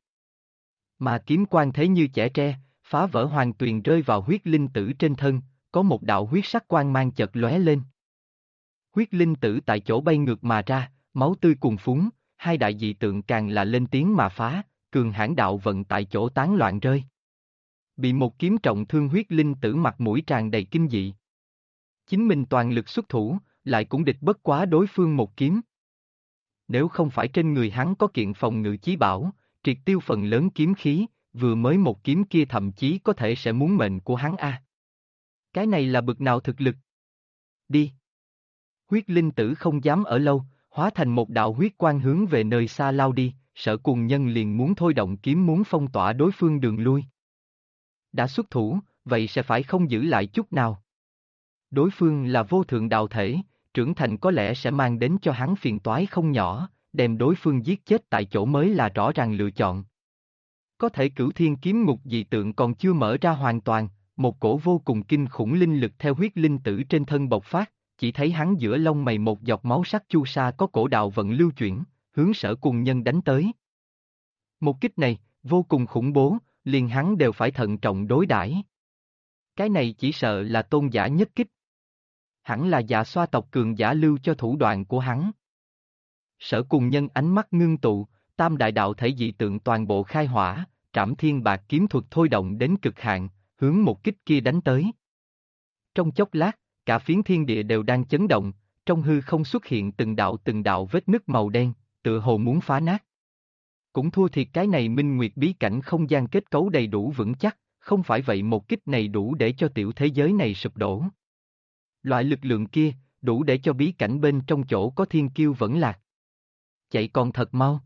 Mà kiếm quang thế như chẻ tre, phá vỡ Hoàng Tuyền rơi vào huyết linh tử trên thân, có một đạo huyết sắc quang mang chợt lóe lên. Huyết linh tử tại chỗ bay ngược mà ra, máu tươi cuồn phúng, hai đại dị tượng càng là lên tiếng mà phá, cường hãn đạo vận tại chỗ tán loạn rơi. Bị một kiếm trọng thương huyết linh tử mặt mũi tràn đầy kinh dị. Chính mình toàn lực xuất thủ, lại cũng địch bất quá đối phương một kiếm. Nếu không phải trên người hắn có kiện phòng ngự chí bảo, triệt tiêu phần lớn kiếm khí, vừa mới một kiếm kia thậm chí có thể sẽ muốn mệnh của hắn a. Cái này là bực nào thực lực? Đi. Huyết linh tử không dám ở lâu, hóa thành một đạo huyết quang hướng về nơi xa lao đi, Sở Cùng Nhân liền muốn thôi động kiếm muốn phong tỏa đối phương đường lui. Đã xuất thủ, vậy sẽ phải không giữ lại chút nào. Đối phương là vô thượng đạo thể, trưởng thành có lẽ sẽ mang đến cho hắn phiền toái không nhỏ, đem đối phương giết chết tại chỗ mới là rõ ràng lựa chọn. Có thể Cửu Thiên kiếm ngục dị tượng còn chưa mở ra hoàn toàn, một cổ vô cùng kinh khủng linh lực theo huyết linh tử trên thân bộc phát, chỉ thấy hắn giữa lông mày một giọt máu sắc chu sa có cổ đạo vận lưu chuyển, hướng Sở Cùng Nhân đánh tới. Một kích này, vô cùng khủng bố, liền hắn đều phải thận trọng đối đãi. Cái này chỉ sợ là tôn giả nhất kích. Hẳn là Dạ Xoa tộc cường giả lưu cho thủ đoạn của hắn. Sở Cùng Nhân ánh mắt ngưng tụ, tam đại đạo thể dị tượng toàn bộ khai hỏa, trảm thiên bạc kiếm thuật thôi động đến cực hạn, hướng một kích kia đánh tới. Trong chốc lát, cả phiến thiên địa đều đang chấn động, trong hư không xuất hiện từng đạo vết nứt màu đen, tựa hồ muốn phá nát. Cũng thua thiệt cái này minh nguyệt bí cảnh không gian kết cấu đầy đủ vững chắc, không phải vậy một kích này đủ để cho tiểu thế giới này sụp đổ. Loại lực lượng kia, đủ để cho bí cảnh bên trong chỗ có thiên kiêu vẫn lạc. Chạy còn thật mau.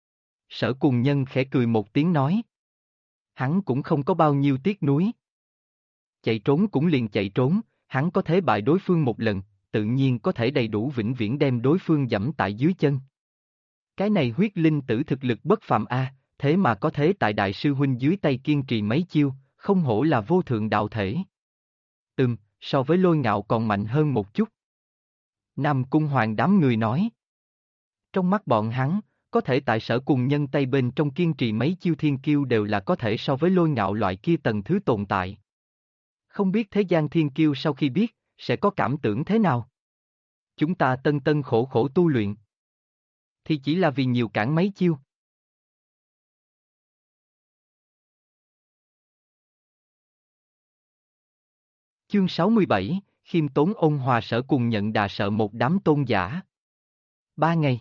Sở Cùng Nhân khẽ cười một tiếng nói. Hắn cũng không có bao nhiêu tiếc nuối. Chạy trốn cũng liền chạy trốn, hắn có thể bại đối phương một lần, tự nhiên có thể đầy đủ vĩnh viễn đem đối phương giẫm tại dưới chân. Cái này huyết linh tử thực lực bất phàm a, thế mà có thế tại đại sư huynh dưới tay kiên trì mấy chiêu, không hổ là vô thượng đạo thể. So với Lôi Ngạo còn mạnh hơn một chút. Nam Cung Hoàng đám người nói. Trong mắt bọn hắn, có thể tại Sở Cùng Nhân tay bên trong kiên trì mấy chiêu thiên kiêu đều là có thể so với Lôi Ngạo loại kia tầng thứ tồn tại. Không biết thế gian thiên kiêu sau khi biết, sẽ có cảm tưởng thế nào? Chúng ta tân tân khổ khổ tu luyện, thì chỉ là vì nhiều cản mấy chiêu. Chương 67, khiêm tốn ôn hòa. Sở Cùng Nhận đà sợ một đám tôn giả. 3 ngày.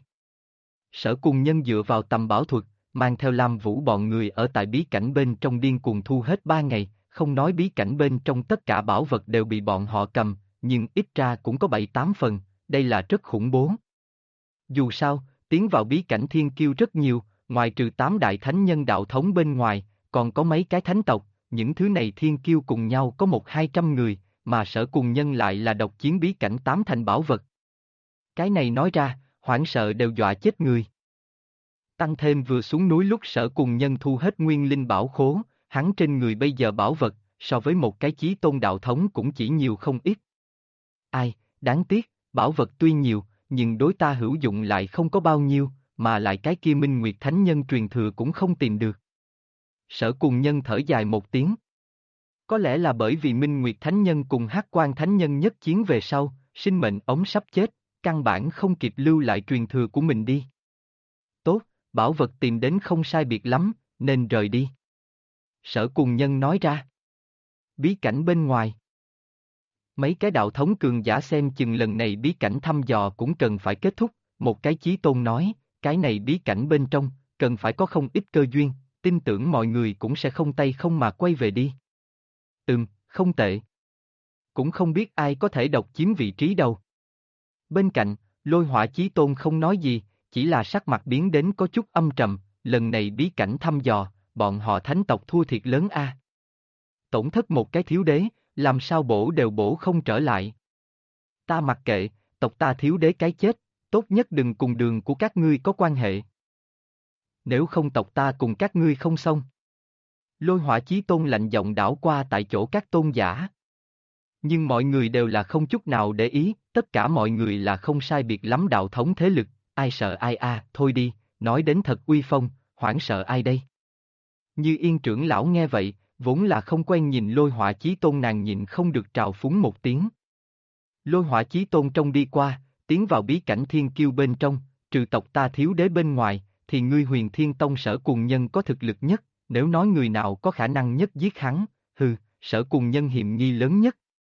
Sở Cùng Nhân dựa vào tầm bảo thuật, mang theo Lam Vũ bọn người ở tại bí cảnh bên trong điên cuồng thu hết 3 ngày, không nói bí cảnh bên trong tất cả bảo vật đều bị bọn họ cầm, nhưng ít ra cũng có 7-8 phần, đây là rất khủng bố. Dù sao, tiến vào bí cảnh thiên kiêu rất nhiều, ngoài trừ 8 đại thánh nhân đạo thống bên ngoài, còn có mấy cái thánh tộc, những thứ này thiên kiêu cùng nhau có 100-200 người, mà Sở Cùng Nhân lại là độc chiến bí cảnh 8 thành bảo vật. Cái này nói ra, hoảng sợ đều dọa chết người. Tăng thêm vừa xuống núi lúc Sở Cùng Nhân thu hết nguyên linh bảo khố, hắn trên người bây giờ bảo vật, so với một cái chí tôn đạo thống cũng chỉ nhiều không ít. Ai, đáng tiếc, bảo vật tuy nhiều, nhưng đối ta hữu dụng lại không có bao nhiêu, mà lại cái kia Minh Nguyệt Thánh Nhân truyền thừa cũng không tìm được. Sở Cùng Nhân thở dài một tiếng. Có lẽ là bởi vì Minh Nguyệt Thánh Nhân cùng Hắc Quan Thánh Nhân nhất chiến về sau, sinh mệnh ống sắp chết, căn bản không kịp lưu lại truyền thừa của mình đi. Tốt, bảo vật tìm đến không sai biệt lắm, nên rời đi. Sở Cùng Nhân nói ra. Bí cảnh bên ngoài. Mấy cái đạo thống cường giả xem chừng lần này bí cảnh thăm dò cũng cần phải kết thúc, một cái chí tôn nói, cái này bí cảnh bên trong, cần phải có không ít cơ duyên, tin tưởng mọi người cũng sẽ không tay không mà quay về đi. Không tệ. Cũng không biết ai có thể độc chiếm vị trí đâu. Bên cạnh, Lôi Hỏa Chí Tôn không nói gì, chỉ là sắc mặt biến đến có chút âm trầm, lần này bí cảnh thăm dò, bọn họ thánh tộc thua thiệt lớn a. Tổn thất một cái thiếu đế, làm sao bổ đều bổ không trở lại. Ta mặc kệ, tộc ta thiếu đế cái chết, tốt nhất đừng cùng đường của các ngươi có quan hệ. Nếu không tộc ta cùng các ngươi không xong. Lôi Hỏa Chí Tôn lạnh giọng đảo qua tại chỗ các tôn giả. Nhưng mọi người đều là không chút nào để ý, tất cả mọi người là không sai biệt lắm đạo thống thế lực, ai sợ ai thôi đi, nói đến thật uy phong, hoảng sợ ai đây. Như Yên trưởng lão nghe vậy, vốn là không quen nhìn Lôi Hỏa Chí Tôn nàng nhịn không được trào phúng một tiếng. Lôi Hỏa Chí Tôn trông đi qua, tiến vào bí cảnh thiên kiêu bên trong, trừ tộc ta thiếu đế bên ngoài, thì ngươi Huyền Thiên Tông Sở Cùng Nhân có thực lực nhất, nếu nói người nào có khả năng nhất giết hắn, Sở Cùng Nhân hiểm nghi lớn nhất.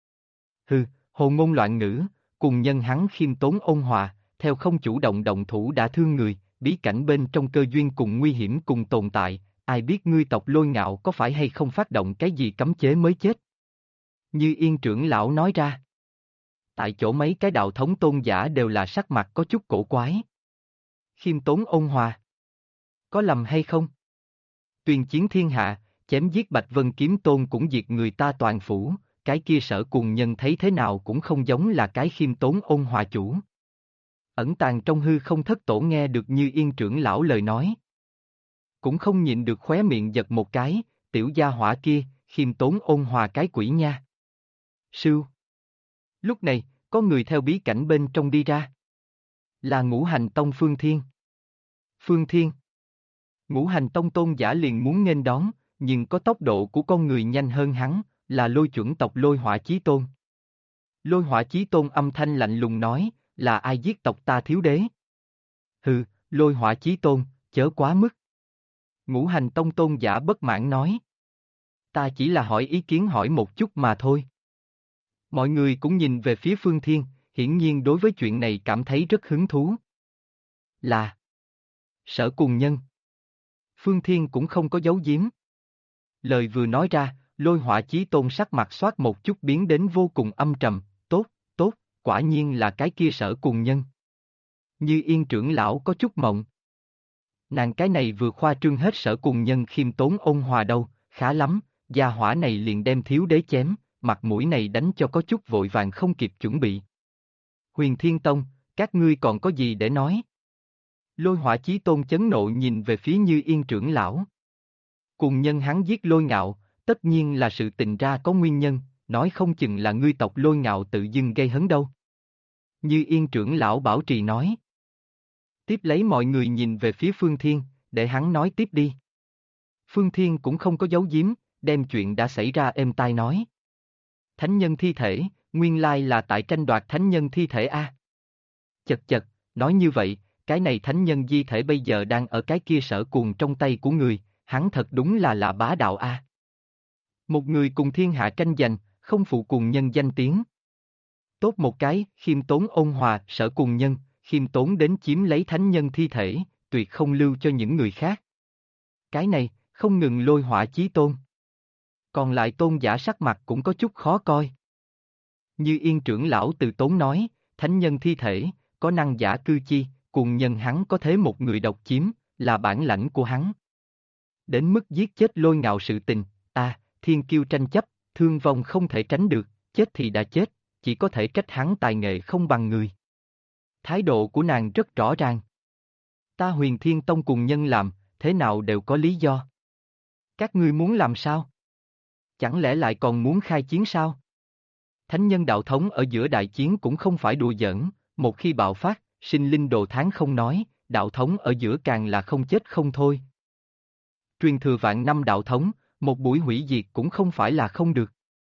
Hồ ngôn loạn ngữ, Cùng Nhân hắn khiêm tốn ôn hòa, theo không chủ động động thủ đã thương người, bí cảnh bên trong cơ duyên cùng nguy hiểm cùng tồn tại, ai biết ngươi tộc Lôi Ngạo có phải hay không phát động cái gì cấm chế mới chết. Như Yên trưởng lão nói ra. Tại chỗ mấy cái đạo thống tôn giả đều là sắc mặt có chút cổ quái. Khiêm tốn ôn hòa. Có lầm hay không? Tuyền chiến thiên hạ, chém giết Bạch Vân Kiếm Tôn cũng diệt người ta toàn phủ, cái kia Sở Cùng Nhân thấy thế nào cũng không giống là cái khiêm tốn ôn hòa chủ. Ẩn tàng trong hư không Thất Tổ nghe được Như Yên trưởng lão lời nói. Cũng không nhịn được khóe miệng giật một cái, tiểu gia hỏa kia, khiêm tốn ôn hòa cái quỷ nha. Sưu. Lúc này, có người theo bí cảnh bên trong đi ra. Là Ngũ Hành Tông Phương Thiên. Phương Thiên. Ngũ Hành Tông tôn giả liền muốn nghênh đón, nhưng có tốc độ của con người nhanh hơn hắn, là Lôi chuẩn tộc Lôi Hỏa Chí Tôn. Lôi Hỏa Chí Tôn âm thanh lạnh lùng nói, là ai giết tộc ta thiếu đế? Lôi Hỏa Chí Tôn, chớ quá mức. Ngũ Hành Tông tôn giả bất mãn nói. Ta chỉ là hỏi ý kiến hỏi một chút mà thôi. Mọi người cũng nhìn về phía Phương Thiên, hiển nhiên đối với chuyện này cảm thấy rất hứng thú. Là Sở Cùng Nhân. Phương Thiên cũng không có giấu giếm. Lời vừa nói ra, Lôi Hỏa Chí Tôn sắc mặt xoát một chút biến đến vô cùng âm trầm, tốt, quả nhiên là cái kia Sở Cùng Nhân. Như Yên trưởng lão có chút mộng. Nàng cái này vừa khoa trương hết Sở Cùng Nhân khiêm tốn ôn hòa đâu, khá lắm, gia hỏa này liền đem thiếu đế chém, mặt mũi này đánh cho có chút vội vàng không kịp chuẩn bị. Huyền Thiên Tông, các ngươi còn có gì để nói? Lôi Hỏa Chí Tôn chấn nộ nhìn về phía Như Yên trưởng lão. Cùng Nhân hắn giết Lôi Ngạo, tất nhiên là sự tình ra có nguyên nhân, nói không chừng là ngươi tộc Lôi Ngạo tự dưng gây hấn đâu. Như Yên trưởng lão bảo trì nói. Tiếp lấy mọi người nhìn về phía Phương Thiên, để hắn nói tiếp đi. Phương Thiên cũng không có giấu giếm, đem chuyện đã xảy ra êm tai nói. Thánh nhân thi thể, nguyên lai là tại tranh đoạt thánh nhân thi thể a. Chật chật, nói như vậy, cái này thánh nhân di thể bây giờ đang ở cái kia Sở Cuồng trong tay của người, hắn thật đúng là bá đạo a. Một người cùng thiên hạ tranh giành, không phụ cùng nhân danh tiếng. Tốt một cái, khiêm tốn ôn hòa, Sở Cuồng nhân, khiêm tốn đến chiếm lấy thánh nhân thi thể, tuyệt không lưu cho những người khác. Cái này, không ngừng lôi hỏa chí tôn. Còn lại tôn giả sắc mặt cũng có chút khó coi. Như Yên trưởng lão từ tốn nói, thánh nhân thi thể, có năng giả cư chi, cùng nhân hắn có thế một người độc chiếm, là bản lãnh của hắn. Đến mức giết chết lôi ngạo sự tình, thiên kiêu tranh chấp, thương vong không thể tránh được, chết thì đã chết, chỉ có thể trách hắn tài nghệ không bằng người. Thái độ của nàng rất rõ ràng. Ta Huyền Thiên Tông cùng nhân làm, thế nào đều có lý do. Các ngươi muốn làm sao? Chẳng lẽ lại còn muốn khai chiến sao? Thánh nhân đạo thống ở giữa đại chiến cũng không phải đùa giỡn, một khi bạo phát, sinh linh đồ tháng không nói, đạo thống ở giữa càng là không chết không thôi. Truyền thừa vạn năm đạo thống, một buổi hủy diệt cũng không phải là không được.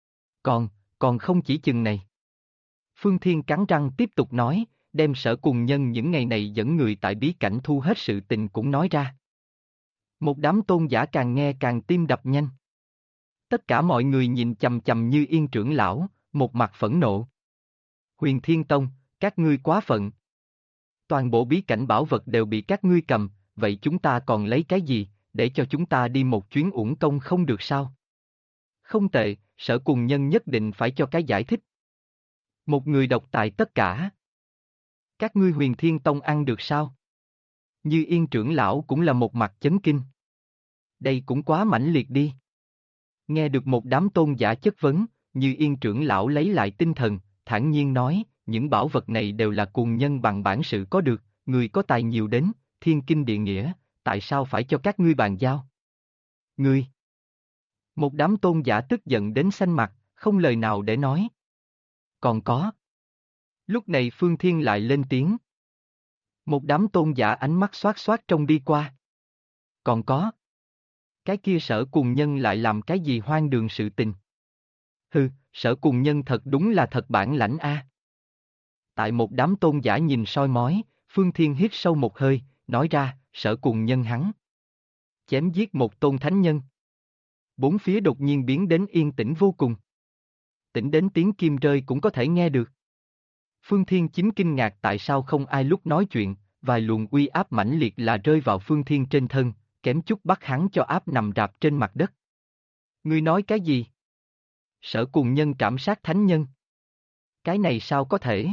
Còn không chỉ chừng này. Phương Thiên cắn răng tiếp tục nói, đem Sở Cùng nhân những ngày này dẫn người tại bí cảnh thu hết sự tình cũng nói ra. Một đám tôn giả càng nghe càng tim đập nhanh. Tất cả mọi người nhìn chằm chằm Như Yên trưởng lão, một mặt phẫn nộ. Huyền Thiên Tông, các ngươi quá phận. Toàn bộ bí cảnh bảo vật đều bị các ngươi cầm, vậy chúng ta còn lấy cái gì, để cho chúng ta đi một chuyến uổng công không được sao? Không tệ, Sở Cùng nhân nhất định phải cho cái giải thích. Một người độc tài tất cả. Các ngươi Huyền Thiên Tông ăn được sao? Như Yên trưởng lão cũng là một mặt chấn kinh. Đây cũng quá mãnh liệt đi. Nghe được một đám tôn giả chất vấn, Như Yên trưởng lão lấy lại tinh thần, thản nhiên nói, những bảo vật này đều là cùng nhân bằng bản sự có được, người có tài nhiều đến, thiên kinh địa nghĩa, tại sao phải cho các ngươi bàn giao? Ngươi! Một đám tôn giả tức giận đến xanh mặt, không lời nào để nói. Còn có. Lúc này Phương Thiên lại lên tiếng. Một đám tôn giả ánh mắt xoát xoát trông đi qua. Còn có. Cái kia Sở Cùng nhân lại làm cái gì hoang đường sự tình? Hừ, Sở Cùng nhân thật đúng là thật bản lãnh a. Tại một đám tôn giả nhìn soi mói, Phương Thiên hít sâu một hơi, nói ra, Sở Cùng nhân hắn. Chém giết một tôn thánh nhân. Bốn phía đột nhiên biến đến yên tĩnh vô cùng. Tĩnh đến tiếng kim rơi cũng có thể nghe được. Phương Thiên chính kinh ngạc tại sao không ai lúc nói chuyện, vài luồng uy áp mãnh liệt là rơi vào Phương Thiên trên thân, kém chút bắt hắn cho áp nằm rạp trên mặt đất. Ngươi nói cái gì? Sở Cùng nhân trảm sát thánh nhân. Cái này sao có thể?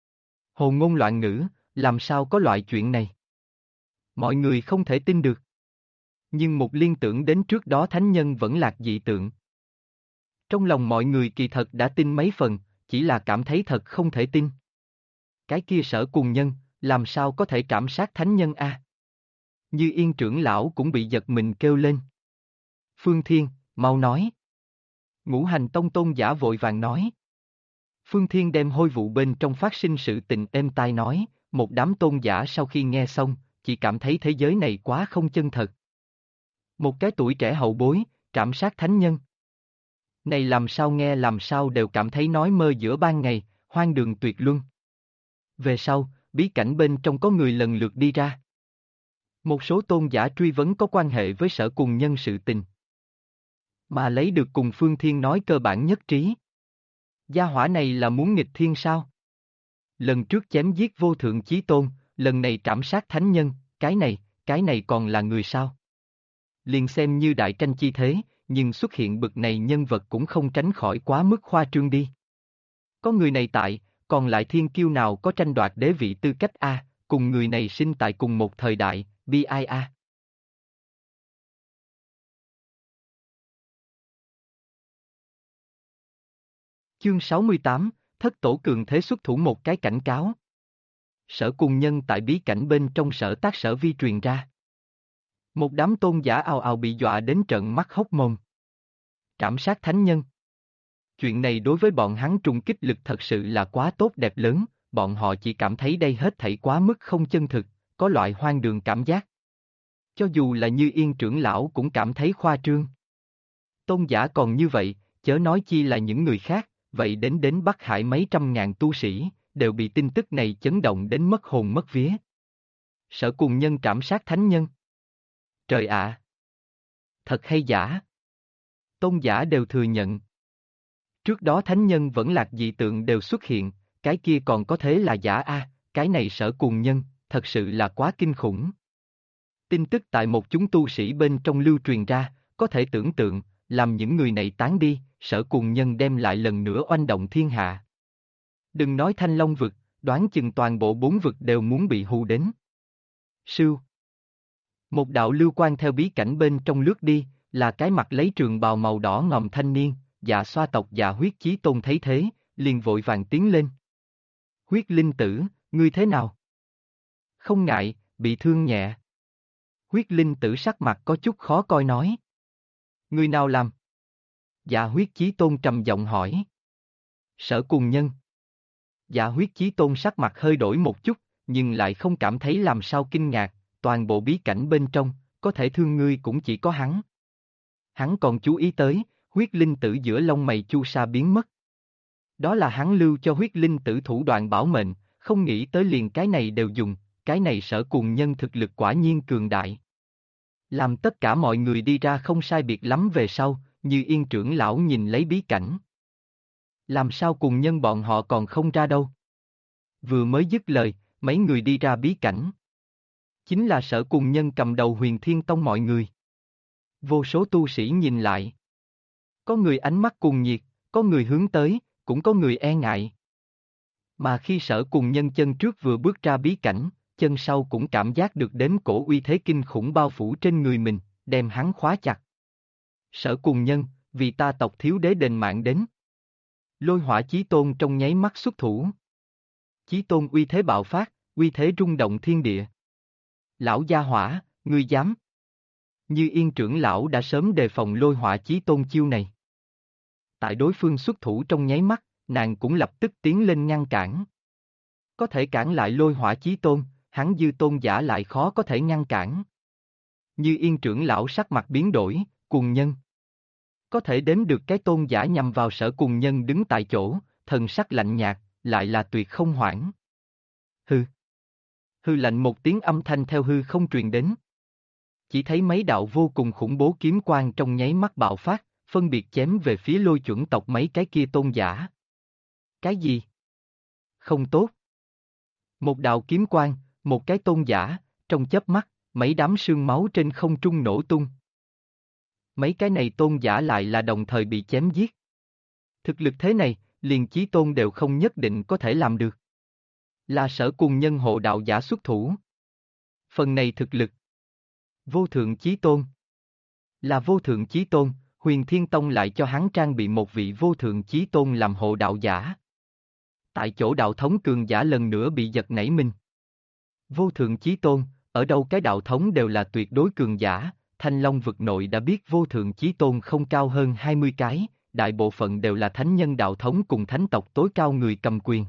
Hồ ngôn loạn ngữ, làm sao có loại chuyện này? Mọi người không thể tin được. Nhưng một liên tưởng đến trước đó thánh nhân vẫn lạc dị tượng. Trong lòng mọi người kỳ thật đã tin mấy phần, chỉ là cảm thấy thật không thể tin. Cái kia Sở Cùng nhân, làm sao có thể trảm sát thánh nhân a? Như Yên trưởng lão cũng bị giật mình kêu lên. Phương Thiên, mau nói. Ngũ Hành Tông tôn giả vội vàng nói. Phương Thiên đem hôi vụ bên trong phát sinh sự tình êm tai nói, một đám tôn giả sau khi nghe xong, chỉ cảm thấy thế giới này quá không chân thật. Một cái tuổi trẻ hậu bối, trảm sát thánh nhân. Này làm sao nghe làm sao đều cảm thấy nói mơ giữa ban ngày, hoang đường tuyệt luân. Về sau, bí cảnh bên trong có người lần lượt đi ra. Một số tôn giả truy vấn có quan hệ với Sở Cùng nhân sự tình. Mà lấy được cùng Phương Thiên nói cơ bản nhất trí. Gia hỏa này là muốn nghịch thiên sao? Lần trước chém giết vô thượng chí tôn, lần này trảm sát thánh nhân, cái này còn là người sao? Liền xem như đại tranh chi thế, nhưng xuất hiện bực này nhân vật cũng không tránh khỏi quá mức khoa trương đi. Có người này tại, còn lại thiên kiêu nào có tranh đoạt đế vị tư cách a, cùng người này sinh tại cùng một thời đại, bi ai a. Chương 68, Thất Tổ cường thế xuất thủ một cái cảnh cáo. Sở Cùng nhân tại bí cảnh bên trong Sở Tác Sở Vi truyền ra. Một đám tôn giả ào ào bị dọa đến trợn mắt hốc mồm. Trảm sát thánh nhân. Chuyện này đối với bọn hắn trùng kích lực thật sự là quá tốt đẹp lớn, bọn họ chỉ cảm thấy đây hết thảy quá mức không chân thực, có loại hoang đường cảm giác. Cho dù là Như Yên trưởng lão cũng cảm thấy khoa trương. Tôn giả còn như vậy, chớ nói chi là những người khác, vậy đến Bắc Hải mấy trăm ngàn tu sĩ, đều bị tin tức này chấn động đến mất hồn mất vía. Sở Cùng Nhân trảm sát thánh nhân. Trời ạ! Thật hay giả? Tôn giả đều thừa nhận. Trước đó thánh nhân vẫn lạc dị tượng đều xuất hiện, cái kia còn có thế là giả a, cái này Sở Cùng Nhân, thật sự là quá kinh khủng. Tin tức tại một chúng tu sĩ bên trong lưu truyền ra, có thể tưởng tượng, làm những người này tán đi, Sở Cùng Nhân đem lại lần nữa oanh động thiên hạ. Đừng nói Thanh Long vực, đoán chừng toàn bộ 4 vực đều muốn bị hù đến. Sưu. Một đạo lưu quang theo bí cảnh bên trong lướt đi, là cái mặt lấy trường bào màu đỏ ngòm thanh niên, Dạ Xoa tộc Dạ Huyết Chí Tôn thấy thế, liền vội vàng tiến lên. Huyết Linh Tử, ngươi thế nào? Không ngại, bị thương nhẹ. Huyết Linh Tử sắc mặt có chút khó coi nói. Ngươi nào làm? Dạ Huyết Chí Tôn trầm giọng hỏi. Sở Cùng Nhân. Dạ Huyết Chí Tôn sắc mặt hơi đổi một chút, nhưng lại không cảm thấy làm sao kinh ngạc, toàn bộ bí cảnh bên trong, có thể thương ngươi cũng chỉ có hắn. Hắn còn chú ý tới, huyết linh tử giữa lông mày chu sa biến mất. Đó là hắn lưu cho huyết linh tử thủ đoạn bảo mệnh, không nghĩ tới liền cái này đều dùng, cái này Sở Cùng Nhân thực lực quả nhiên cường đại. Làm tất cả mọi người đi ra không sai biệt lắm về sau, Như Yên trưởng lão nhìn lấy bí cảnh. Làm sao Cùng Nhân bọn họ còn không ra đâu? Vừa mới dứt lời, mấy người đi ra bí cảnh. Chính là Sở Cùng Nhân cầm đầu Huyền Thiên Tông mọi người. Vô số tu sĩ nhìn lại. Có người ánh mắt cuồng nhiệt, có người hướng tới, cũng có người e ngại. Mà khi Sở Cùng Nhân chân trước vừa bước ra bí cảnh, chân sau cũng cảm giác được đến cổ uy thế kinh khủng bao phủ trên người mình, đem hắn khóa chặt. Sở Cùng Nhân, vì ta tộc thiếu đế đền mạng đến. Lôi Hỏa Chí Tôn trong nháy mắt xuất thủ. Chí Tôn uy thế bạo phát, uy thế rung động thiên địa. Lão gia hỏa, ngươi dám? Như Yên trưởng lão đã sớm đề phòng Lôi Hỏa Chí Tôn chiêu này. Tại đối phương xuất thủ trong nháy mắt, nàng cũng lập tức tiến lên ngăn cản. Có thể cản lại Lôi Hỏa Chí Tôn, hắn Dư Tôn giả lại khó có thể ngăn cản. Như Yên trưởng lão sắc mặt biến đổi, Cùng Nhân. Có thể đếm được cái tôn giả nhằm vào Sở Cùng Nhân đứng tại chỗ, thần sắc lạnh nhạt, lại là tuyệt không hoảng. Hừ. Hư lạnh một tiếng âm thanh theo hư không truyền đến. Chỉ thấy mấy đạo vô cùng khủng bố kiếm quang trong nháy mắt bạo phát, phân biệt chém về phía Lôi chuẩn tộc mấy cái kia tôn giả. Cái gì? Không tốt. Một đạo kiếm quang, một cái tôn giả, trong chớp mắt, mấy đám sương máu trên không trung nổ tung. Mấy cái này tôn giả lại là đồng thời bị chém giết. Thực lực thế này, liền Chí Tôn đều không nhất định có thể làm được. Là Sở Cùng Nhân hộ đạo giả xuất thủ. Phần này thực lực. Vô thượng Chí Tôn. Là vô thượng Chí Tôn, Huyền Thiên Tông lại cho hắn trang bị một vị vô thượng Chí Tôn làm hộ đạo giả. Tại chỗ đạo thống cường giả lần nữa bị giật nảy mình. Vô thượng Chí Tôn, ở đâu cái đạo thống đều là tuyệt đối cường giả, Thanh Long vực nội đã biết vô thượng Chí Tôn không cao hơn 20 cái, đại bộ phận đều là thánh nhân đạo thống cùng thánh tộc tối cao người cầm quyền.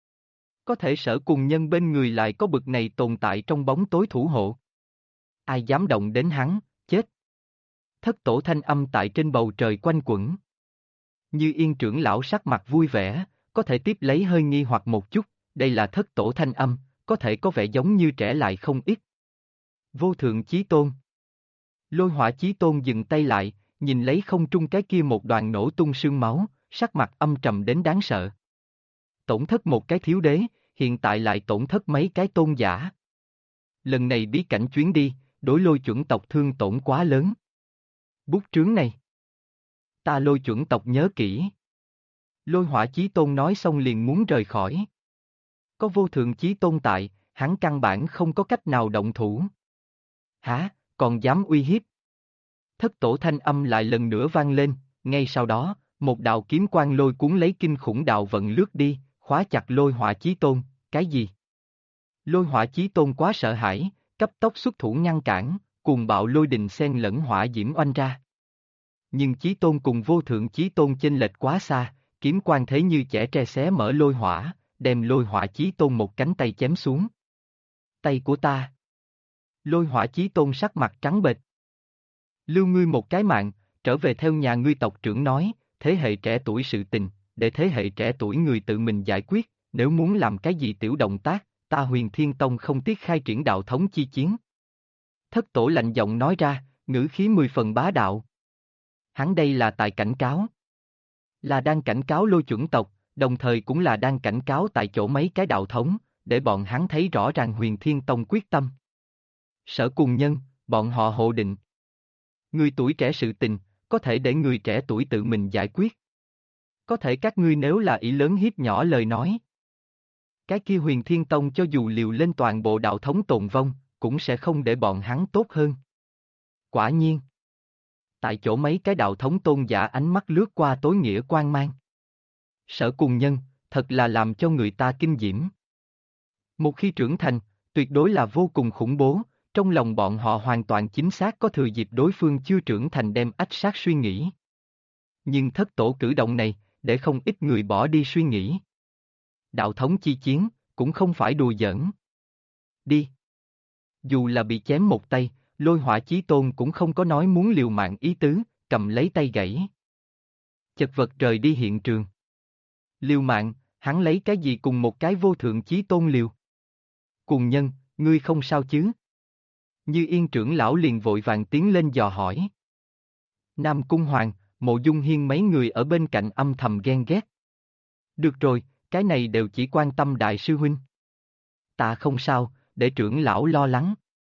Có thể Sở Cùng Nhân bên người lại có bực này tồn tại trong bóng tối thủ hộ. Ai dám động đến hắn, chết. Thất tổ thanh âm tại trên bầu trời quanh quẩn. Như Yên trưởng lão sắc mặt vui vẻ, có thể tiếp lấy hơi nghi hoặc một chút, đây là thất tổ thanh âm, có thể có vẻ giống như trẻ lại không ít. Vô thượng Chí Tôn. Lôi Hỏa Chí Tôn dừng tay lại, nhìn lấy không trung cái kia một đoàn nổ tung sương máu, sắc mặt âm trầm đến đáng sợ. Tổn thất một cái thiếu đế, hiện tại lại tổn thất mấy cái tôn giả. Lần này bí cảnh chuyến đi, đối Lôi chuẩn tộc thương tổn quá lớn. Bút trướng này. Ta Lôi chuẩn tộc nhớ kỹ. Lôi Hỏa Chí Tôn nói xong liền muốn rời khỏi. Có vô thượng Chí Tôn tại, hắn căn bản không có cách nào động thủ. Hả, còn dám uy hiếp? Thất tổ thanh âm lại lần nữa vang lên, ngay sau đó, một đạo kiếm quang lôi cuốn lấy kinh khủng đạo vận lướt đi, khóa chặt Lôi Hỏa Chí Tôn, cái gì? Lôi Hỏa Chí Tôn quá sợ hãi, cấp tốc xuất thủ ngăn cản, cuồng bạo lôi đình xen lẫn hỏa diễm oanh ra. Nhưng Chí Tôn cùng vô thượng Chí Tôn chênh lệch quá xa, kiếm quang thế như chẻ tre xé mở lôi hỏa, đem Lôi Hỏa Chí Tôn một cánh tay chém xuống. Tay của ta. Lôi Hỏa Chí Tôn sắc mặt trắng bệch. Lưu ngươi một cái mạng, trở về theo nhà ngươi tộc trưởng nói, thế hệ trẻ tuổi sự tình, để thế hệ trẻ tuổi người tự mình giải quyết, nếu muốn làm cái gì tiểu động tác, ta Huyền Thiên Tông không tiếc khai triển đạo thống chi chiến. Thất tổ lạnh giọng nói ra, ngữ khí 10 phần bá đạo. Hắn đây là tại cảnh cáo. Là đang cảnh cáo Lôi chuẩn tộc, đồng thời cũng là đang cảnh cáo tại chỗ mấy cái đạo thống, để bọn hắn thấy rõ ràng Huyền Thiên Tông quyết tâm. Sở Cùng Nhân, bọn họ hộ định. Người tuổi trẻ sự tình, có thể để người trẻ tuổi tự mình giải quyết. Có thể các ngươi nếu là ý lớn hiếp nhỏ lời nói. Cái kia Huyền Thiên Tông cho dù liều lên toàn bộ đạo thống tồn vong, cũng sẽ không để bọn hắn tốt hơn. Quả nhiên. Tại chỗ mấy cái đạo thống tôn giả ánh mắt lướt qua tối nghĩa quang mang. Sở Cùng Nhân, thật là làm cho người ta kinh diễm. Một khi trưởng thành, tuyệt đối là vô cùng khủng bố, trong lòng bọn họ hoàn toàn chính xác có thừa dịp đối phương chưa trưởng thành đem ách sát suy nghĩ. Nhưng thất tổ cử động này, để không ít người bỏ đi suy nghĩ. Đạo thống chi chiến, cũng không phải đùa giỡn. Đi. Dù là bị chém một tay, Lôi Hỏa Chí Tôn cũng không có nói muốn liều mạng ý tứ, cầm lấy tay gãy. Chật vật rời đi hiện trường. Liều mạng, hắn lấy cái gì cùng một cái vô thượng chí tôn liều? Cùng Nhân, ngươi không sao chứ? Như Yên trưởng lão liền vội vàng tiến lên dò hỏi. Nam Cung Hoàng, Mộ Dung Hiên mấy người ở bên cạnh âm thầm ghen ghét. Được rồi, cái này đều chỉ quan tâm đại sư huynh. Ta không sao, để trưởng lão lo lắng.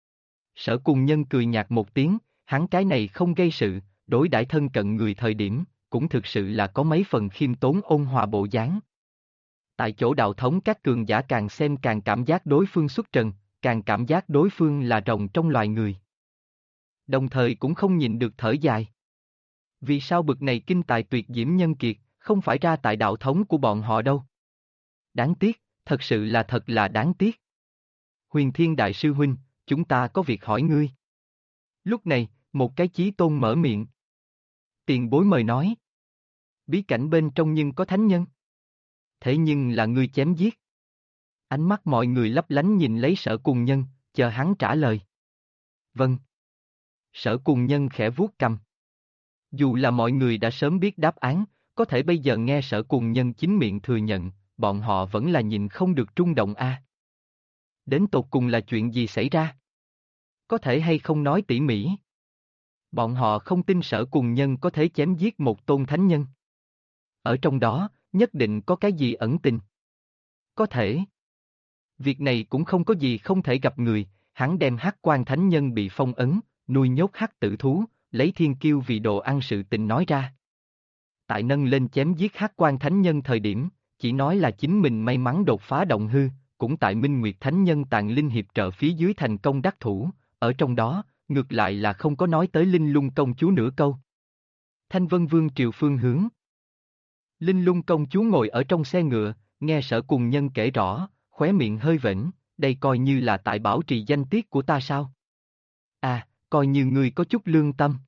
Sở Cùng Nhân cười nhạt một tiếng, hắn cái này không gây sự, đối đãi thân cận người thời điểm, cũng thực sự là có mấy phần khiêm tốn ôn hòa bộ dáng. Tại chỗ đạo thống các cường giả càng xem càng cảm giác đối phương xuất trần, càng cảm giác đối phương là rồng trong loài người. Đồng thời cũng không nhịn được thở dài. Vì sao bực này kinh tài tuyệt diễm nhân kiệt, không phải ra tại đạo thống của bọn họ đâu? Đáng tiếc, thật sự là thật là đáng tiếc. Huyền Thiên Đại sư huynh, chúng ta có việc hỏi ngươi. Lúc này, một cái chí tôn mở miệng. Tiền bối mời nói. Bí cảnh bên trong nhưng có thánh nhân. Thế nhưng là ngươi chém giết. Ánh mắt mọi người lấp lánh nhìn lấy Sở Cùng Nhân, chờ hắn trả lời. Vâng. Sở Cùng Nhân khẽ vuốt cằm. Dù là mọi người đã sớm biết đáp án, có thể bây giờ nghe Sở Cùng Nhân chính miệng thừa nhận, bọn họ vẫn là nhìn không được trung động a. Đến tột cùng là chuyện gì xảy ra? Có thể hay không nói tỉ mỉ? Bọn họ không tin Sở Cùng Nhân có thể chém giết một tôn thánh nhân. Ở trong đó, nhất định có cái gì ẩn tình. Có thể. Việc này cũng không có gì không thể gặp người, hắn đem Hắc Quan thánh nhân bị phong ấn, nuôi nhốt hắc tử thú, lấy thiên kiêu vì đồ ăn sự tình nói ra. Tại nâng lên chém giết Hắc Quan thánh nhân thời điểm, chỉ nói là chính mình may mắn đột phá động hư, cũng tại Minh Nguyệt thánh nhân tàn linh hiệp trợ phía dưới thành công đắc thủ, ở trong đó, ngược lại là không có nói tới Linh Lung công chúa nửa câu. Thanh Vân Vương triều phương hướng. Linh Lung công chúa ngồi ở trong xe ngựa, nghe Sở Cùng Nhân kể rõ, khóe miệng hơi vểnh, đây coi như là tại bảo trì danh tiết của ta sao? À, coi như ngươi có chút lương tâm.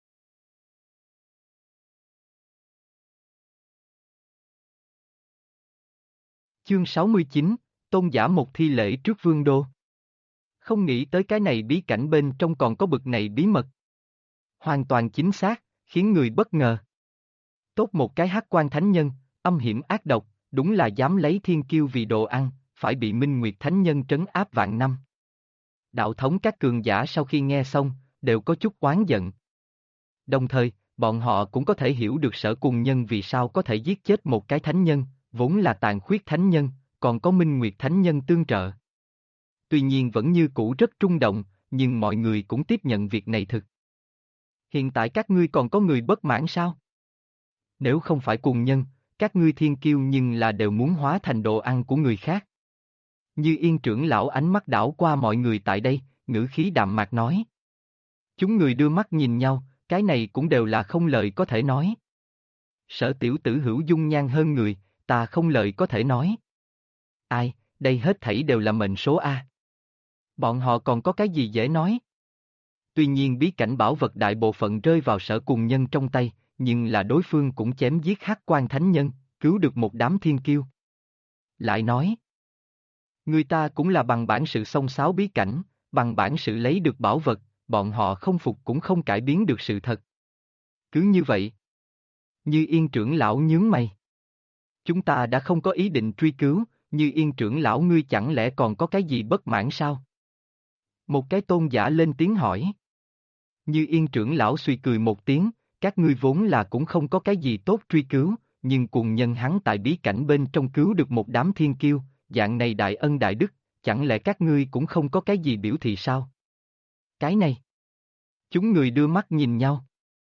Chương 69, Tôn giả một thi lễ trước vương đô. Không nghĩ tới cái này bí cảnh bên trong còn có bực này bí mật. Hoàn toàn chính xác, khiến người bất ngờ. Tốt một cái Hắc Quan thánh nhân, âm hiểm ác độc, đúng là dám lấy thiên kiêu vì đồ ăn, phải bị Minh Nguyệt thánh nhân trấn áp vạn năm. Đạo thống các cường giả sau khi nghe xong, đều có chút oán giận. Đồng thời, bọn họ cũng có thể hiểu được Sở Cùng Nhân vì sao có thể giết chết một cái thánh nhân, vốn là tàn khuyết thánh nhân, còn có Minh Nguyệt thánh nhân tương trợ. Tuy nhiên vẫn như cũ rất trung động, nhưng mọi người cũng tiếp nhận việc này thực. Hiện tại các ngươi còn có người bất mãn sao? Nếu không phải Cùng Nhân, các ngươi thiên kiêu nhưng là đều muốn hóa thành đồ ăn của người khác. Như Yên trưởng lão ánh mắt đảo qua mọi người tại đây, ngữ khí đạm mạc nói. Chúng người đưa mắt nhìn nhau, cái này cũng đều là không lời có thể nói. Sở tiểu tử hữu dung nhan hơn người, ta không lời có thể nói. Ai, đây hết thảy đều là mệnh số A. Bọn họ còn có cái gì dễ nói? Tuy nhiên bí cảnh bảo vật đại bộ phận rơi vào Sở Cùng Nhân trong tay, nhưng là đối phương cũng chém giết Hắc Quan thánh nhân, cứu được một đám thiên kiêu. Lại nói, người ta cũng là bằng bản sự xông xáo bí cảnh, bằng bản sự lấy được bảo vật, bọn họ không phục cũng không cải biến được sự thật. Cứ như vậy. Như Yên trưởng lão nhướng mày. Chúng ta đã không có ý định truy cứu, Như Yên trưởng lão ngươi chẳng lẽ còn có cái gì bất mãn sao? Một cái tôn giả lên tiếng hỏi. Như Yên trưởng lão suy cười một tiếng, các ngươi vốn là cũng không có cái gì tốt truy cứu, nhưng cùng nhân hắn tại bí cảnh bên trong cứu được một đám thiên kiêu, dạng này đại ân đại đức, chẳng lẽ các ngươi cũng không có cái gì biểu thị sao? Cái này. Chúng người đưa mắt nhìn nhau.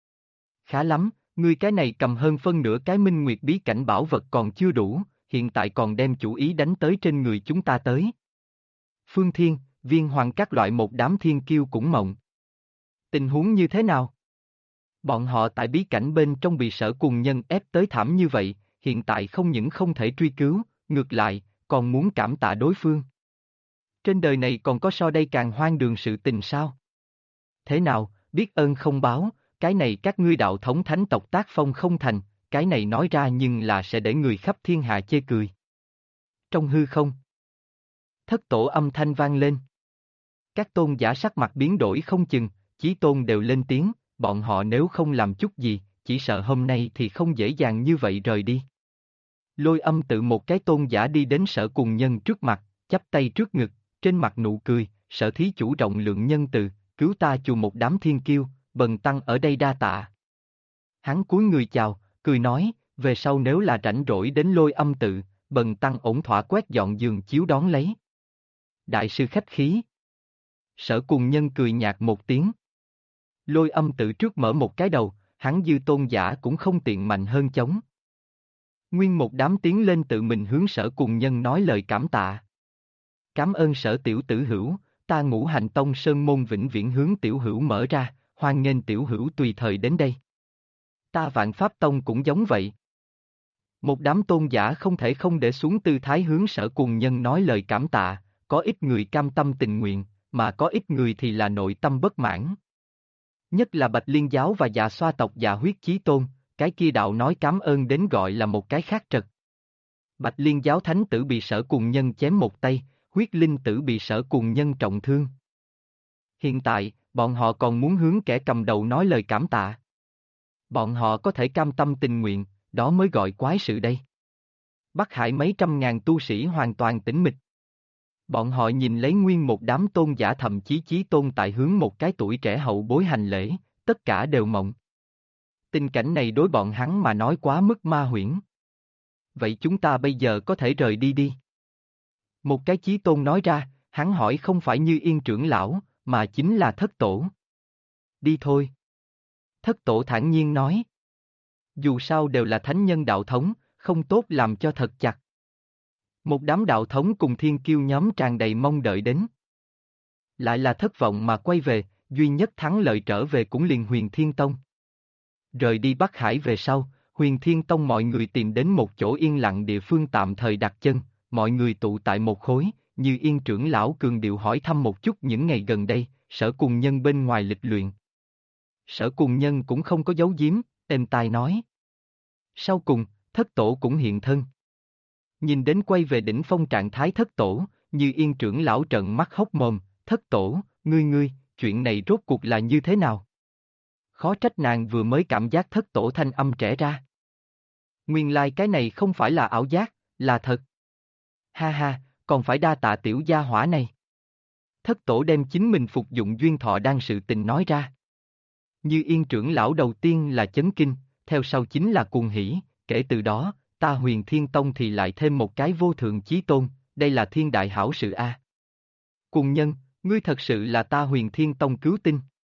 Khá lắm, ngươi cái này cầm hơn phân nửa cái minh nguyệt bí cảnh bảo vật còn chưa đủ, hiện tại còn đem chủ ý đánh tới trên người chúng ta tới. Phương Thiên, Viên Hoàng các loại một đám thiên kiêu cũng mộng. Tình huống như thế nào? Bọn họ tại bí cảnh bên trong bị Sở Cùng Nhân ép tới thảm như vậy, hiện tại không những không thể truy cứu, ngược lại, còn muốn cảm tạ đối phương. Trên đời này còn có so đây càng hoang đường sự tình sao? Thế nào, biết ơn không báo, cái này các ngươi đạo thống thánh tộc tác phong không thành, cái này nói ra nhưng là sẽ để người khắp thiên hạ chê cười. Trong hư không, thất tổ âm thanh vang lên. Các tôn giả sắc mặt biến đổi không chừng, chí tôn đều lên tiếng, bọn họ nếu không làm chút gì, chỉ sợ hôm nay thì không dễ dàng như vậy rời đi. Lôi âm tự một cái tôn giả đi đến Sở Cùng Nhân trước mặt, chắp tay trước ngực, trên mặt nụ cười, Sở thí chủ rộng lượng nhân từ, cứu ta chùa một đám thiên kiêu, bần tăng ở đây đa tạ. Hắn cúi người chào, cười nói, về sau nếu là rảnh rỗi đến Lôi âm tự, bần tăng ổn thỏa quét dọn giường chiếu đón lấy. Đại sư khách khí. Sở Cùng Nhân cười nhạt một tiếng. Lôi âm tự trước mở một cái đầu, hắn dư tôn giả cũng không tiện mạnh hơn chống. Nguyên một đám tiến lên tự mình hướng Sở Cùng Nhân nói lời cảm tạ. Cảm ơn Sở tiểu tử hữu, ta Ngũ Hành Tông sơn môn vĩnh viễn hướng tiểu hữu mở ra, hoan nghênh tiểu hữu tùy thời đến đây. Ta Vạn Pháp Tông cũng giống vậy. Một đám tôn giả không thể không để xuống tư thái hướng Sở Cùng Nhân nói lời cảm tạ, có ít người cam tâm tình nguyện, mà có ít người thì là nội tâm bất mãn. Nhất là Bạch Liên giáo và Dạ Xoa tộc Dạ Huyết Chí Tôn, cái kia đạo nói cảm ơn đến gọi là một cái khác trật. Bạch Liên giáo thánh tử bị Sở Cùng Nhân chém một tay, Huyết Linh tử bị Sở Cùng Nhân trọng thương. Hiện tại, bọn họ còn muốn hướng kẻ cầm đầu nói lời cảm tạ. Bọn họ có thể cam tâm tình nguyện, đó mới gọi quái sự đây. Bắc Hải mấy trăm ngàn tu sĩ hoàn toàn tĩnh mịch. Bọn họ nhìn lấy nguyên một đám tôn giả thậm chí chí tôn tại hướng một cái tuổi trẻ hậu bối hành lễ, tất cả đều mộng. Tình cảnh này đối bọn hắn mà nói quá mức ma huyễn. Vậy chúng ta bây giờ có thể rời đi đi. Một cái chí tôn nói ra, hắn hỏi không phải Như Yên trưởng lão, mà chính là thất tổ. Đi thôi. Thất tổ thản nhiên nói. Dù sao đều là thánh nhân đạo thống, không tốt làm cho thật chặt. Một đám đạo thống cùng thiên kiêu nhóm tràn đầy mong đợi đến. Lại là thất vọng mà quay về, duy nhất thắng lợi trở về cũng liền Huyền Thiên Tông. Rời đi Bắc Hải về sau, Huyền Thiên Tông mọi người tìm đến một chỗ yên lặng địa phương tạm thời đặt chân, mọi người tụ tại một khối, Như Yên trưởng lão cường điệu hỏi thăm một chút những ngày gần đây, Sở Cùng Nhân bên ngoài lịch luyện. Sở Cùng Nhân cũng không có giấu giếm, êm tai nói. Sau cùng, thất tổ cũng hiện thân. Nhìn đến quay về đỉnh phong trạng thái thất tổ, Như Yên trưởng lão trợn mắt hốc mồm, thất tổ, ngươi, chuyện này rốt cuộc là như thế nào? Khó trách nàng vừa mới cảm giác thất tổ thanh âm trẻ ra. Nguyên lai cái này không phải là ảo giác, là thật. Ha ha, còn phải đa tạ tiểu gia hỏa này. Thất tổ đem chính mình phục dụng duyên thọ đan sự tình nói ra. Như Yên trưởng lão đầu tiên là chấn kinh, theo sau chính là cuồng hỉ, kể từ đó, ta Huyền Thiên Tông thì lại thêm một cái vô thượng chí tôn, đây là thiên đại hảo sự a. Cùng Nhân, ngươi thật sự là ta Huyền Thiên Tông cứu tinh.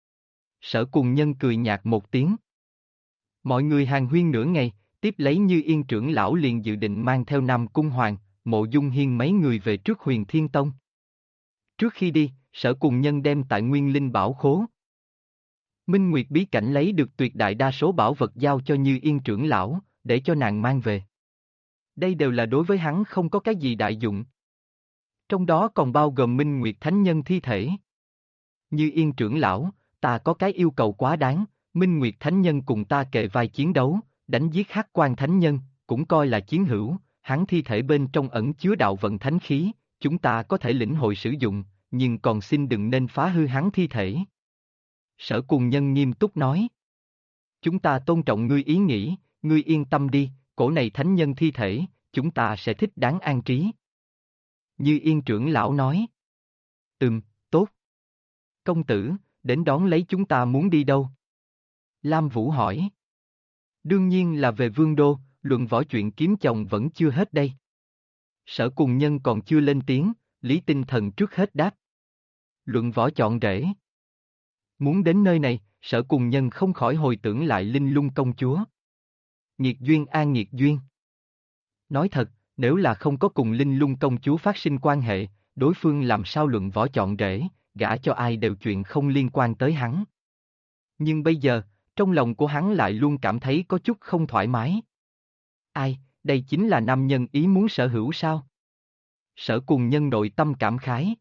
Sở Cùng Nhân cười nhạt một tiếng. Mọi người hàn huyên nửa ngày, tiếp lấy Như Yên trưởng lão liền dự định mang theo Nam Cung Hoàng, Mộ Dung Hiên mấy người về trước Huyền Thiên Tông. Trước khi đi, Sở Cùng Nhân đem tại Nguyên Linh Bảo Khố Minh Nguyệt bí cảnh lấy được tuyệt đại đa số bảo vật giao cho Như Yên trưởng lão, để cho nàng mang về. Đây đều là đối với hắn không có cái gì đại dụng. Trong đó còn bao gồm Minh Nguyệt Thánh Nhân thi thể. Như Yên trưởng lão, ta có cái yêu cầu quá đáng, Minh Nguyệt Thánh Nhân cùng ta kề vai chiến đấu, đánh giết Hắc Quan Thánh Nhân, cũng coi là chiến hữu, hắn thi thể bên trong ẩn chứa đạo vận thánh khí, chúng ta có thể lĩnh hội sử dụng, nhưng còn xin đừng nên phá hư hắn thi thể. Sở Cùng Nhân nghiêm túc nói. Chúng ta tôn trọng ngươi ý nghĩ, ngươi yên tâm đi, cổ này thánh nhân thi thể, chúng ta sẽ thích đáng an trí. Như Yên trưởng lão nói. Tốt. Công tử, đến đón lấy chúng ta muốn đi đâu? Lam Vũ hỏi. Đương nhiên là về Vương Đô, luận võ chuyện kiếm chồng vẫn chưa hết đây. Sở Cùng Nhân còn chưa lên tiếng, Lý Tinh Thần trước hết đáp. Luận võ chọn rể. Muốn đến nơi này, Sở Cùng Nhân không khỏi hồi tưởng lại Linh Lung công chúa. Nghiệt duyên a nghiệt duyên. Nói thật, nếu là không có cùng Linh Lung công chúa phát sinh quan hệ, đối phương làm sao luận võ chọn rể, gả cho ai đều chuyện không liên quan tới hắn. Nhưng bây giờ, trong lòng của hắn lại luôn cảm thấy có chút không thoải mái. Ai, đây chính là nam nhân ý muốn sở hữu sao? Sở Cùng Nhân nội tâm cảm khái.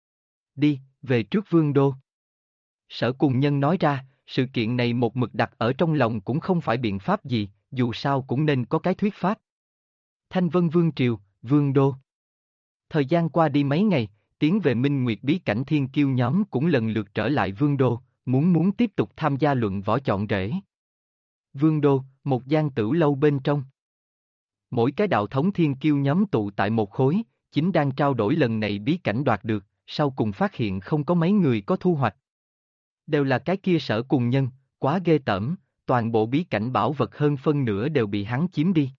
Đi, về trước Vương Đô. Sở Cùng Nhân nói ra, sự kiện này một mực đặt ở trong lòng cũng không phải biện pháp gì, dù sao cũng nên có cái thuyết pháp. Thanh Vân Vương Triều, Vương Đô. Thời gian qua đi mấy ngày, tiến về Minh Nguyệt bí cảnh thiên kiêu nhóm cũng lần lượt trở lại Vương Đô, muốn tiếp tục tham gia luận võ chọn rể. Vương Đô, một gian tửu lâu bên trong. Mỗi cái đạo thống thiên kiêu nhóm tụ tại một khối, chính đang trao đổi lần này bí cảnh đoạt được, sau cùng phát hiện không có mấy người có thu hoạch. Đều là cái kia Sở Cùng Nhân, quá ghê tởm, toàn bộ bí cảnh bảo vật hơn phân nửa đều bị hắn chiếm đi.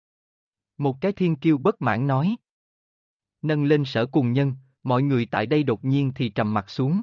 Một cái thiên kiêu bất mãn nói. Nâng lên Sở Cùng Nhân, mọi người tại đây đột nhiên thì trầm mặt xuống.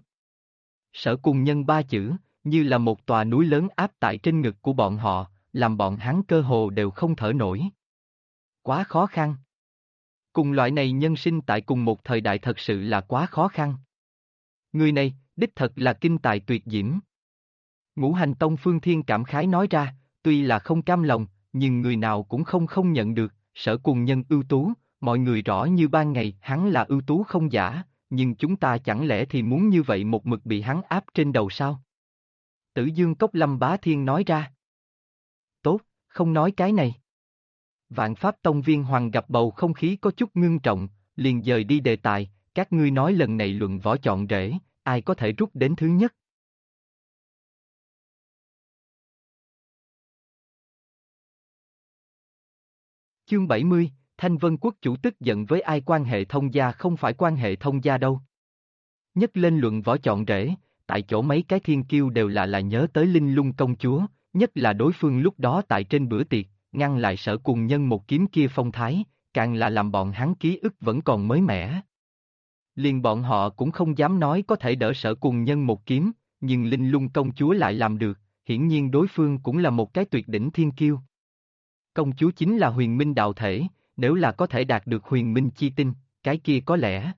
Sở Cùng Nhân ba chữ, như là một tòa núi lớn áp tại trên ngực của bọn họ, làm bọn hắn cơ hồ đều không thở nổi. Quá khó khăn. Cùng loại này nhân sinh tại cùng một thời đại thật sự là quá khó khăn. Người này, đích thật là kinh tài tuyệt diễm. Ngũ Hành Tông Phương Thiên cảm khái nói ra, tuy là không cam lòng, nhưng người nào cũng không nhận được, Sở Cùng Nhân ưu tú, mọi người rõ như ban ngày hắn là ưu tú không giả, nhưng chúng ta chẳng lẽ thì muốn như vậy một mực bị hắn áp trên đầu sao? Tử Dương Cốc Lâm Bá Thiên nói ra. Tốt, không nói cái này. Vạn Pháp Tông Viên Hoàng gặp bầu không khí có chút ngưng trọng, liền dời đi đề tài, các ngươi nói lần này luận võ chọn rể, ai có thể rút đến thứ nhất? Chương 70, Thanh Vân Quốc chủ tức giận với ai quan hệ thông gia không phải quan hệ thông gia đâu. Nhất lên luận võ chọn rể, tại chỗ mấy cái thiên kiêu đều là nhớ tới Linh Lung công chúa, nhất là đối phương lúc đó tại trên bữa tiệc, ngăn lại Sở Cùng Nhân một kiếm kia phong thái, càng là làm bọn hắn ký ức vẫn còn mới mẻ. Liền bọn họ cũng không dám nói có thể đỡ Sở Cùng Nhân một kiếm, nhưng Linh Lung công chúa lại làm được, hiển nhiên đối phương cũng là một cái tuyệt đỉnh thiên kiêu. Công chúa chính là huyền minh đạo thể, nếu là có thể đạt được huyền minh chi tinh, cái kia có lẽ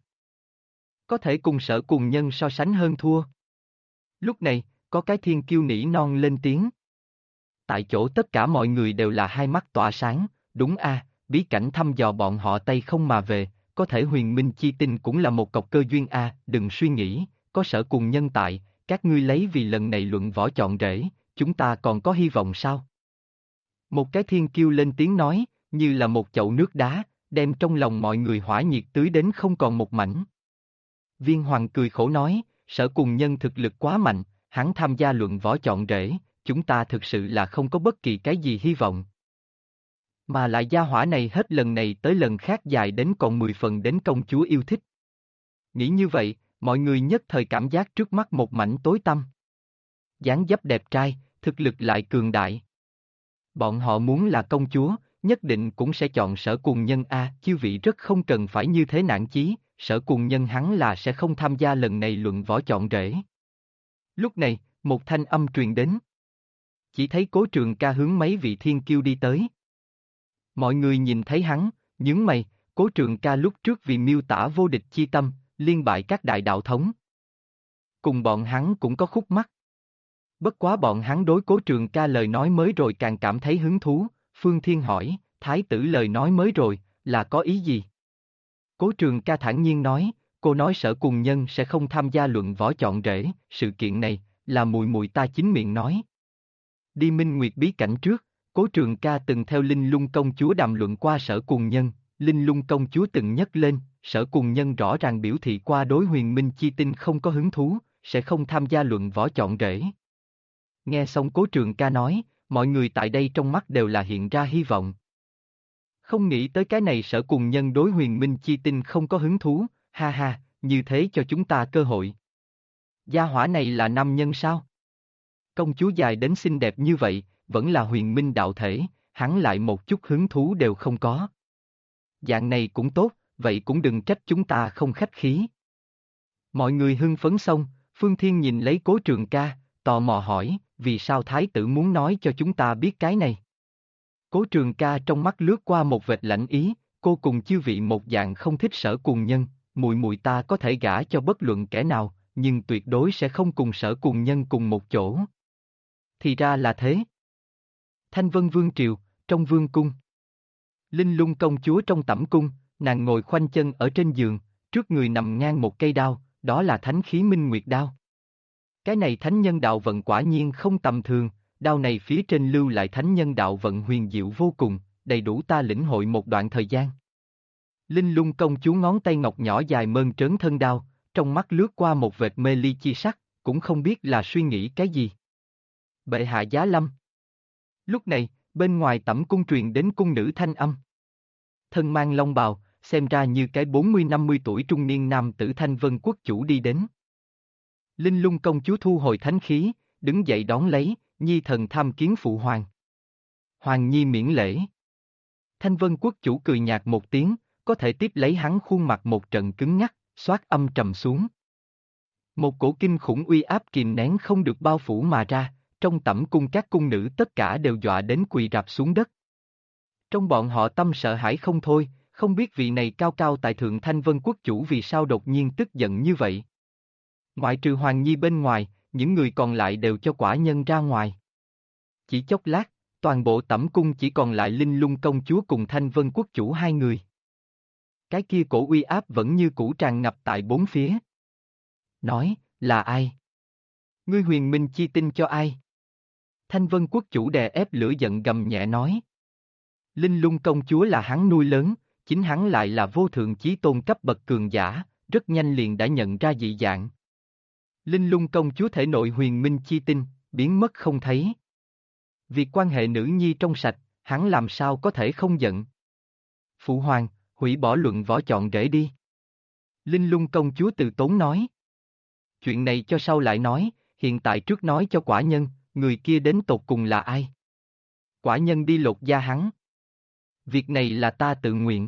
có thể cùng Sở Cùng Nhân so sánh hơn thua. Lúc này, có cái thiên kiêu nỉ non lên tiếng. Tại chỗ tất cả mọi người đều là hai mắt tỏa sáng, đúng a, bí cảnh thăm dò bọn họ tay không mà về, có thể huyền minh chi tinh cũng là một cọc cơ duyên a, đừng suy nghĩ, có Sở Cùng Nhân tại, các ngươi lấy vì lần này luận võ chọn rể, chúng ta còn có hy vọng sao? Một cái thiên kiêu lên tiếng nói, như là một chậu nước đá, đem trong lòng mọi người hỏa nhiệt tưới đến không còn một mảnh. Viên Hoàng cười khổ nói, Sở Cùng Nhân thực lực quá mạnh, hắn tham gia luận võ chọn rể, chúng ta thực sự là không có bất kỳ cái gì hy vọng. Mà lại gia hỏa này hết lần này tới lần khác dài đến còn 10 phần đến công chúa yêu thích. Nghĩ như vậy, mọi người nhất thời cảm giác trước mắt một mảnh tối tăm. Dáng dấp đẹp trai, thực lực lại cường đại. Bọn họ muốn là công chúa, nhất định cũng sẽ chọn Sở Cùng Nhân a, chư vị rất không cần phải như thế nản chí, Sở Cùng Nhân hắn là sẽ không tham gia lần này luận võ chọn rể. Lúc này, một thanh âm truyền đến. Chỉ thấy Cố Trường Ca hướng mấy vị thiên kiêu đi tới. Mọi người nhìn thấy hắn, nhướng mày, Cố Trường Ca lúc trước vì miêu tả vô địch chi tâm, liên bại các đại đạo thống. Cùng bọn hắn cũng có khúc mắc. Bất quá bọn hắn đối Cố Trường Ca lời nói mới rồi càng cảm thấy hứng thú, Phương Thiên hỏi, thái tử lời nói mới rồi, là có ý gì? Cố Trường Ca thản nhiên nói, cô nói Sở Cùng Nhân sẽ không tham gia luận võ chọn rể, sự kiện này, là mùi mùi ta chính miệng nói. Đi Minh Nguyệt bí cảnh trước, Cố Trường Ca từng theo Linh Lung công chúa đàm luận qua Sở Cùng Nhân, Linh Lung công chúa từng nhắc lên, Sở Cùng Nhân rõ ràng biểu thị qua đối huyền minh chi tinh không có hứng thú, sẽ không tham gia luận võ chọn rể. Nghe xong Cố Trường Ca nói, mọi người tại đây trong mắt đều là hiện ra hy vọng. Không nghĩ tới cái này Sở Cùng Nhân đối huyền minh chi tinh không có hứng thú, ha ha, như thế cho chúng ta cơ hội. Gia hỏa này là nam nhân sao? Công chúa dài đến xinh đẹp như vậy, vẫn là huyền minh đạo thể, hắn lại một chút hứng thú đều không có. Dạng này cũng tốt, vậy cũng đừng trách chúng ta không khách khí. Mọi người hưng phấn xong, Phương Thiên nhìn lấy Cố Trường Ca, tò mò hỏi, vì sao thái tử muốn nói cho chúng ta biết cái này? Cố Trường Ca trong mắt lướt qua một vệt lãnh ý, cô cùng chư vị một dạng không thích Sở Cùng Nhân, muội muội ta có thể gả cho bất luận kẻ nào, nhưng tuyệt đối sẽ không cùng Sở Cùng Nhân cùng một chỗ. Thì ra là thế. Thanh Vân Vương Triều, trong vương cung. Linh Lung công chúa trong tẩm cung, nàng ngồi khoanh chân ở trên giường, trước người nằm ngang một cây đao, đó là thánh khí minh nguyệt đao. Cái này thánh nhân đạo vận quả nhiên không tầm thường, đao này phía trên lưu lại thánh nhân đạo vận huyền diệu vô cùng, đầy đủ ta lĩnh hội một đoạn thời gian. Linh Lung công chúa ngón tay ngọc nhỏ dài mơn trớn thân đao, trong mắt lướt qua một vệt mê ly chi sắc, cũng không biết là suy nghĩ cái gì. Bệ hạ giá lâm. Lúc này, bên ngoài tẩm cung truyền đến cung nữ thanh âm. Thân mang long bào, xem ra như cái 40-50 tuổi trung niên nam tử Thanh Vân quốc chủ đi đến. Linh Lung công chúa thu hồi thánh khí, đứng dậy đón lấy, nhi thần tham kiến phụ hoàng. Hoàng nhi miễn lễ. Thanh Vân quốc chủ cười nhạt một tiếng, có thể tiếp lấy hắn khuôn mặt một trận cứng ngắc, xoát âm trầm xuống. Một cổ kinh khủng uy áp kìm nén không được bao phủ mà ra, trong tẩm cung các cung nữ tất cả đều dọa đến quỳ rạp xuống đất. Trong bọn họ tâm sợ hãi không thôi, không biết vị này cao cao tại thượng Thanh Vân quốc chủ vì sao đột nhiên tức giận như vậy. Ngoại trừ Hoàng Nhi bên ngoài, những người còn lại đều cho quả nhân ra ngoài. Chỉ chốc lát, toàn bộ tẩm cung chỉ còn lại Linh Lung công chúa cùng Thanh Vân quốc chủ hai người. Cái kia cổ uy áp vẫn như cũ tràn ngập tại bốn phía. Nói, là ai? Ngươi huyền minh chi tinh cho ai? Thanh Vân quốc chủ đè ép lửa giận gầm nhẹ nói. Linh Lung công chúa là hắn nuôi lớn, chính hắn lại là vô thượng chí tôn cấp bậc cường giả, rất nhanh liền đã nhận ra dị dạng. Linh Lung công chúa thể nội huyền minh chi tinh, biến mất không thấy. Việc quan hệ nữ nhi trong sạch, hắn làm sao có thể không giận. Phụ hoàng, hủy bỏ luận võ chọn rể đi. Linh Lung công chúa từ tốn nói. Chuyện này cho sau lại nói, hiện tại trước nói cho quả nhân, người kia đến tột cùng là ai? Quả nhân đi lột da hắn. Việc này là ta tự nguyện.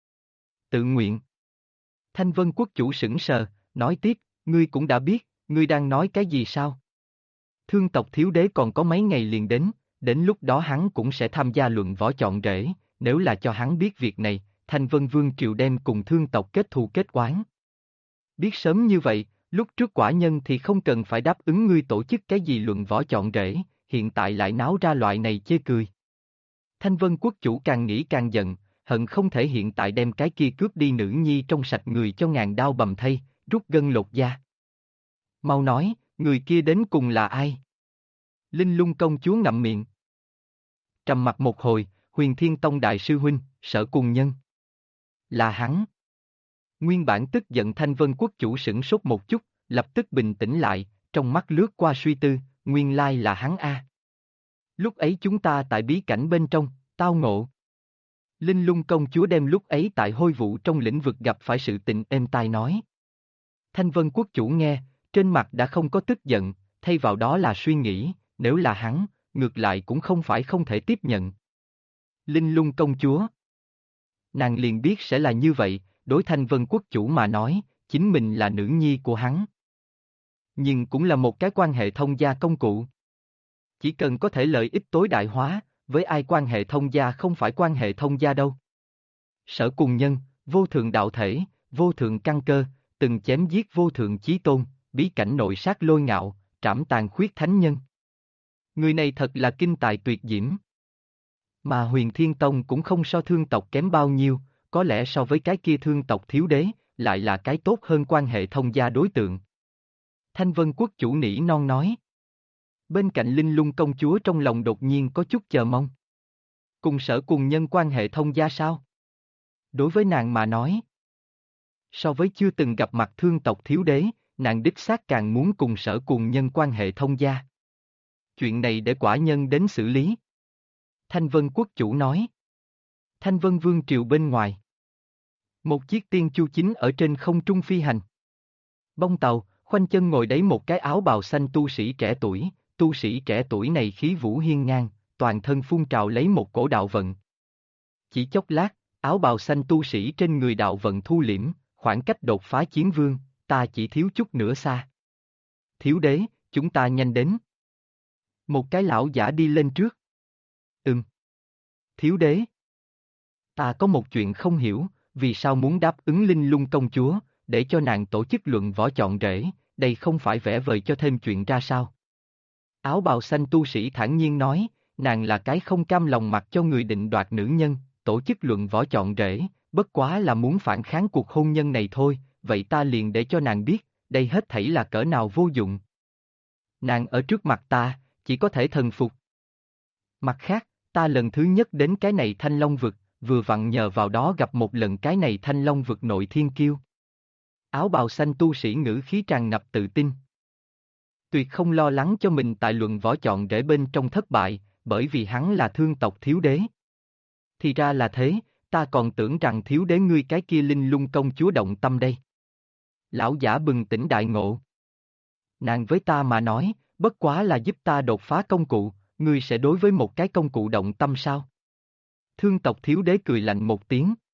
Tự nguyện. Thanh Vân quốc chủ sững sờ, nói tiếp, ngươi cũng đã biết, ngươi đang nói cái gì sao? Thương tộc thiếu đế còn có mấy ngày liền đến lúc đó hắn cũng sẽ tham gia luận võ chọn rể, nếu là cho hắn biết việc này, Thanh Vân Vương Triều đem cùng thương tộc kết thù kết oán. Biết sớm như vậy, lúc trước quả nhân thì không cần phải đáp ứng ngươi tổ chức cái gì luận võ chọn rể, hiện tại lại náo ra loại này chê cười. Thanh Vân quốc chủ càng nghĩ càng giận, hận không thể hiện tại đem cái kia cướp đi nữ nhi trong sạch người cho ngàn đao bầm thây, rút gân lột da. Mau nói, người kia đến cùng là ai? Linh Lung công chúa ngậm miệng. Trầm mặt một hồi, Huyền Thiên Tông đại sư huynh, Sở Cùng Nhân. Là hắn. Nguyên bản tức giận Thanh Vân quốc chủ sửng sốt một chút, lập tức bình tĩnh lại, trong mắt lướt qua suy tư, nguyên lai là hắn a. Lúc ấy chúng ta tại bí cảnh bên trong, tao ngộ. Linh Lung công chúa đem lúc ấy tại hôi vụ trong lĩnh vực gặp phải sự tình êm tai nói. Thanh Vân quốc chủ nghe, trên mặt đã không có tức giận, thay vào đó là suy nghĩ, nếu là hắn, ngược lại cũng không phải không thể tiếp nhận. Linh Lung công chúa. Nàng liền biết sẽ là như vậy, đối Thanh Vân quốc chủ mà nói, chính mình là nữ nhi của hắn. Nhưng cũng là một cái quan hệ thông gia công cụ. Chỉ cần có thể lợi ích tối đại hóa, với ai quan hệ thông gia không phải quan hệ thông gia đâu. Sở Cùng Nhân, vô thượng đạo thể, vô thượng căn cơ, từng chém giết vô thượng chí tôn, bí cảnh nội sát lôi ngạo, trảm tàn khuyết thánh nhân. Người này thật là kinh tài tuyệt diễm. Mà Huyền Thiên Tông cũng không so thương tộc kém bao nhiêu, có lẽ so với cái kia thương tộc thiếu đế, lại là cái tốt hơn quan hệ thông gia đối tượng. Thanh Vân quốc chủ nỉ non nói. Bên cạnh Linh Lung công chúa trong lòng đột nhiên có chút chờ mong. Cùng Sở Cùng Nhân quan hệ thông gia sao? Đối với nàng mà nói. So với chưa từng gặp mặt thương tộc thiếu đế, nàng đích xác càng muốn cùng Sở Cuồng nhân quan hệ thông gia. Chuyện này để quả nhân đến xử lý. Thanh Vân quốc chủ nói. Thanh Vân vương triều bên ngoài. Một chiếc tiên chu chính ở trên không trung phi hành. Bông tàu, khoanh chân ngồi đấy một cái áo bào xanh tu sĩ trẻ tuổi này khí vũ hiên ngang, toàn thân phun trào lấy một cổ đạo vận. Chỉ chốc lát, áo bào xanh tu sĩ trên người đạo vận thu liễm, khoảng cách đột phá chiến vương, ta chỉ thiếu chút nữa xa. Thiếu đế, chúng ta nhanh đến. Một cái lão giả đi lên trước. Thiếu đế. Ta có một chuyện không hiểu, vì sao muốn đáp ứng Linh Lung công chúa, để cho nàng tổ chức luận võ chọn rể, đây không phải vẽ vời cho thêm chuyện ra sao? Áo bào xanh tu sĩ thản nhiên nói, nàng là cái không cam lòng mặc cho người định đoạt nữ nhân, tổ chức luận võ chọn rể, bất quá là muốn phản kháng cuộc hôn nhân này thôi, vậy ta liền để cho nàng biết, đây hết thảy là cỡ nào vô dụng. Nàng ở trước mặt ta, chỉ có thể thần phục. Mặt khác, ta lần thứ nhất đến cái này Thanh Long vực, vừa vặn nhờ vào đó gặp một lần cái này Thanh Long vực nội thiên kiêu. Áo bào xanh tu sĩ ngữ khí tràn ngập tự tin. Tuyệt không lo lắng cho mình tại luận võ chọn rể bên trong thất bại, bởi vì hắn là thương tộc thiếu đế. Thì ra là thế, ta còn tưởng rằng thiếu đế ngươi cái kia Linh Lung công chúa động tâm đây. Lão giả bừng tỉnh đại ngộ. Nàng với ta mà nói, bất quá là giúp ta đột phá công cụ, ngươi sẽ đối với một cái công cụ động tâm sao? Thương tộc thiếu đế cười lạnh một tiếng.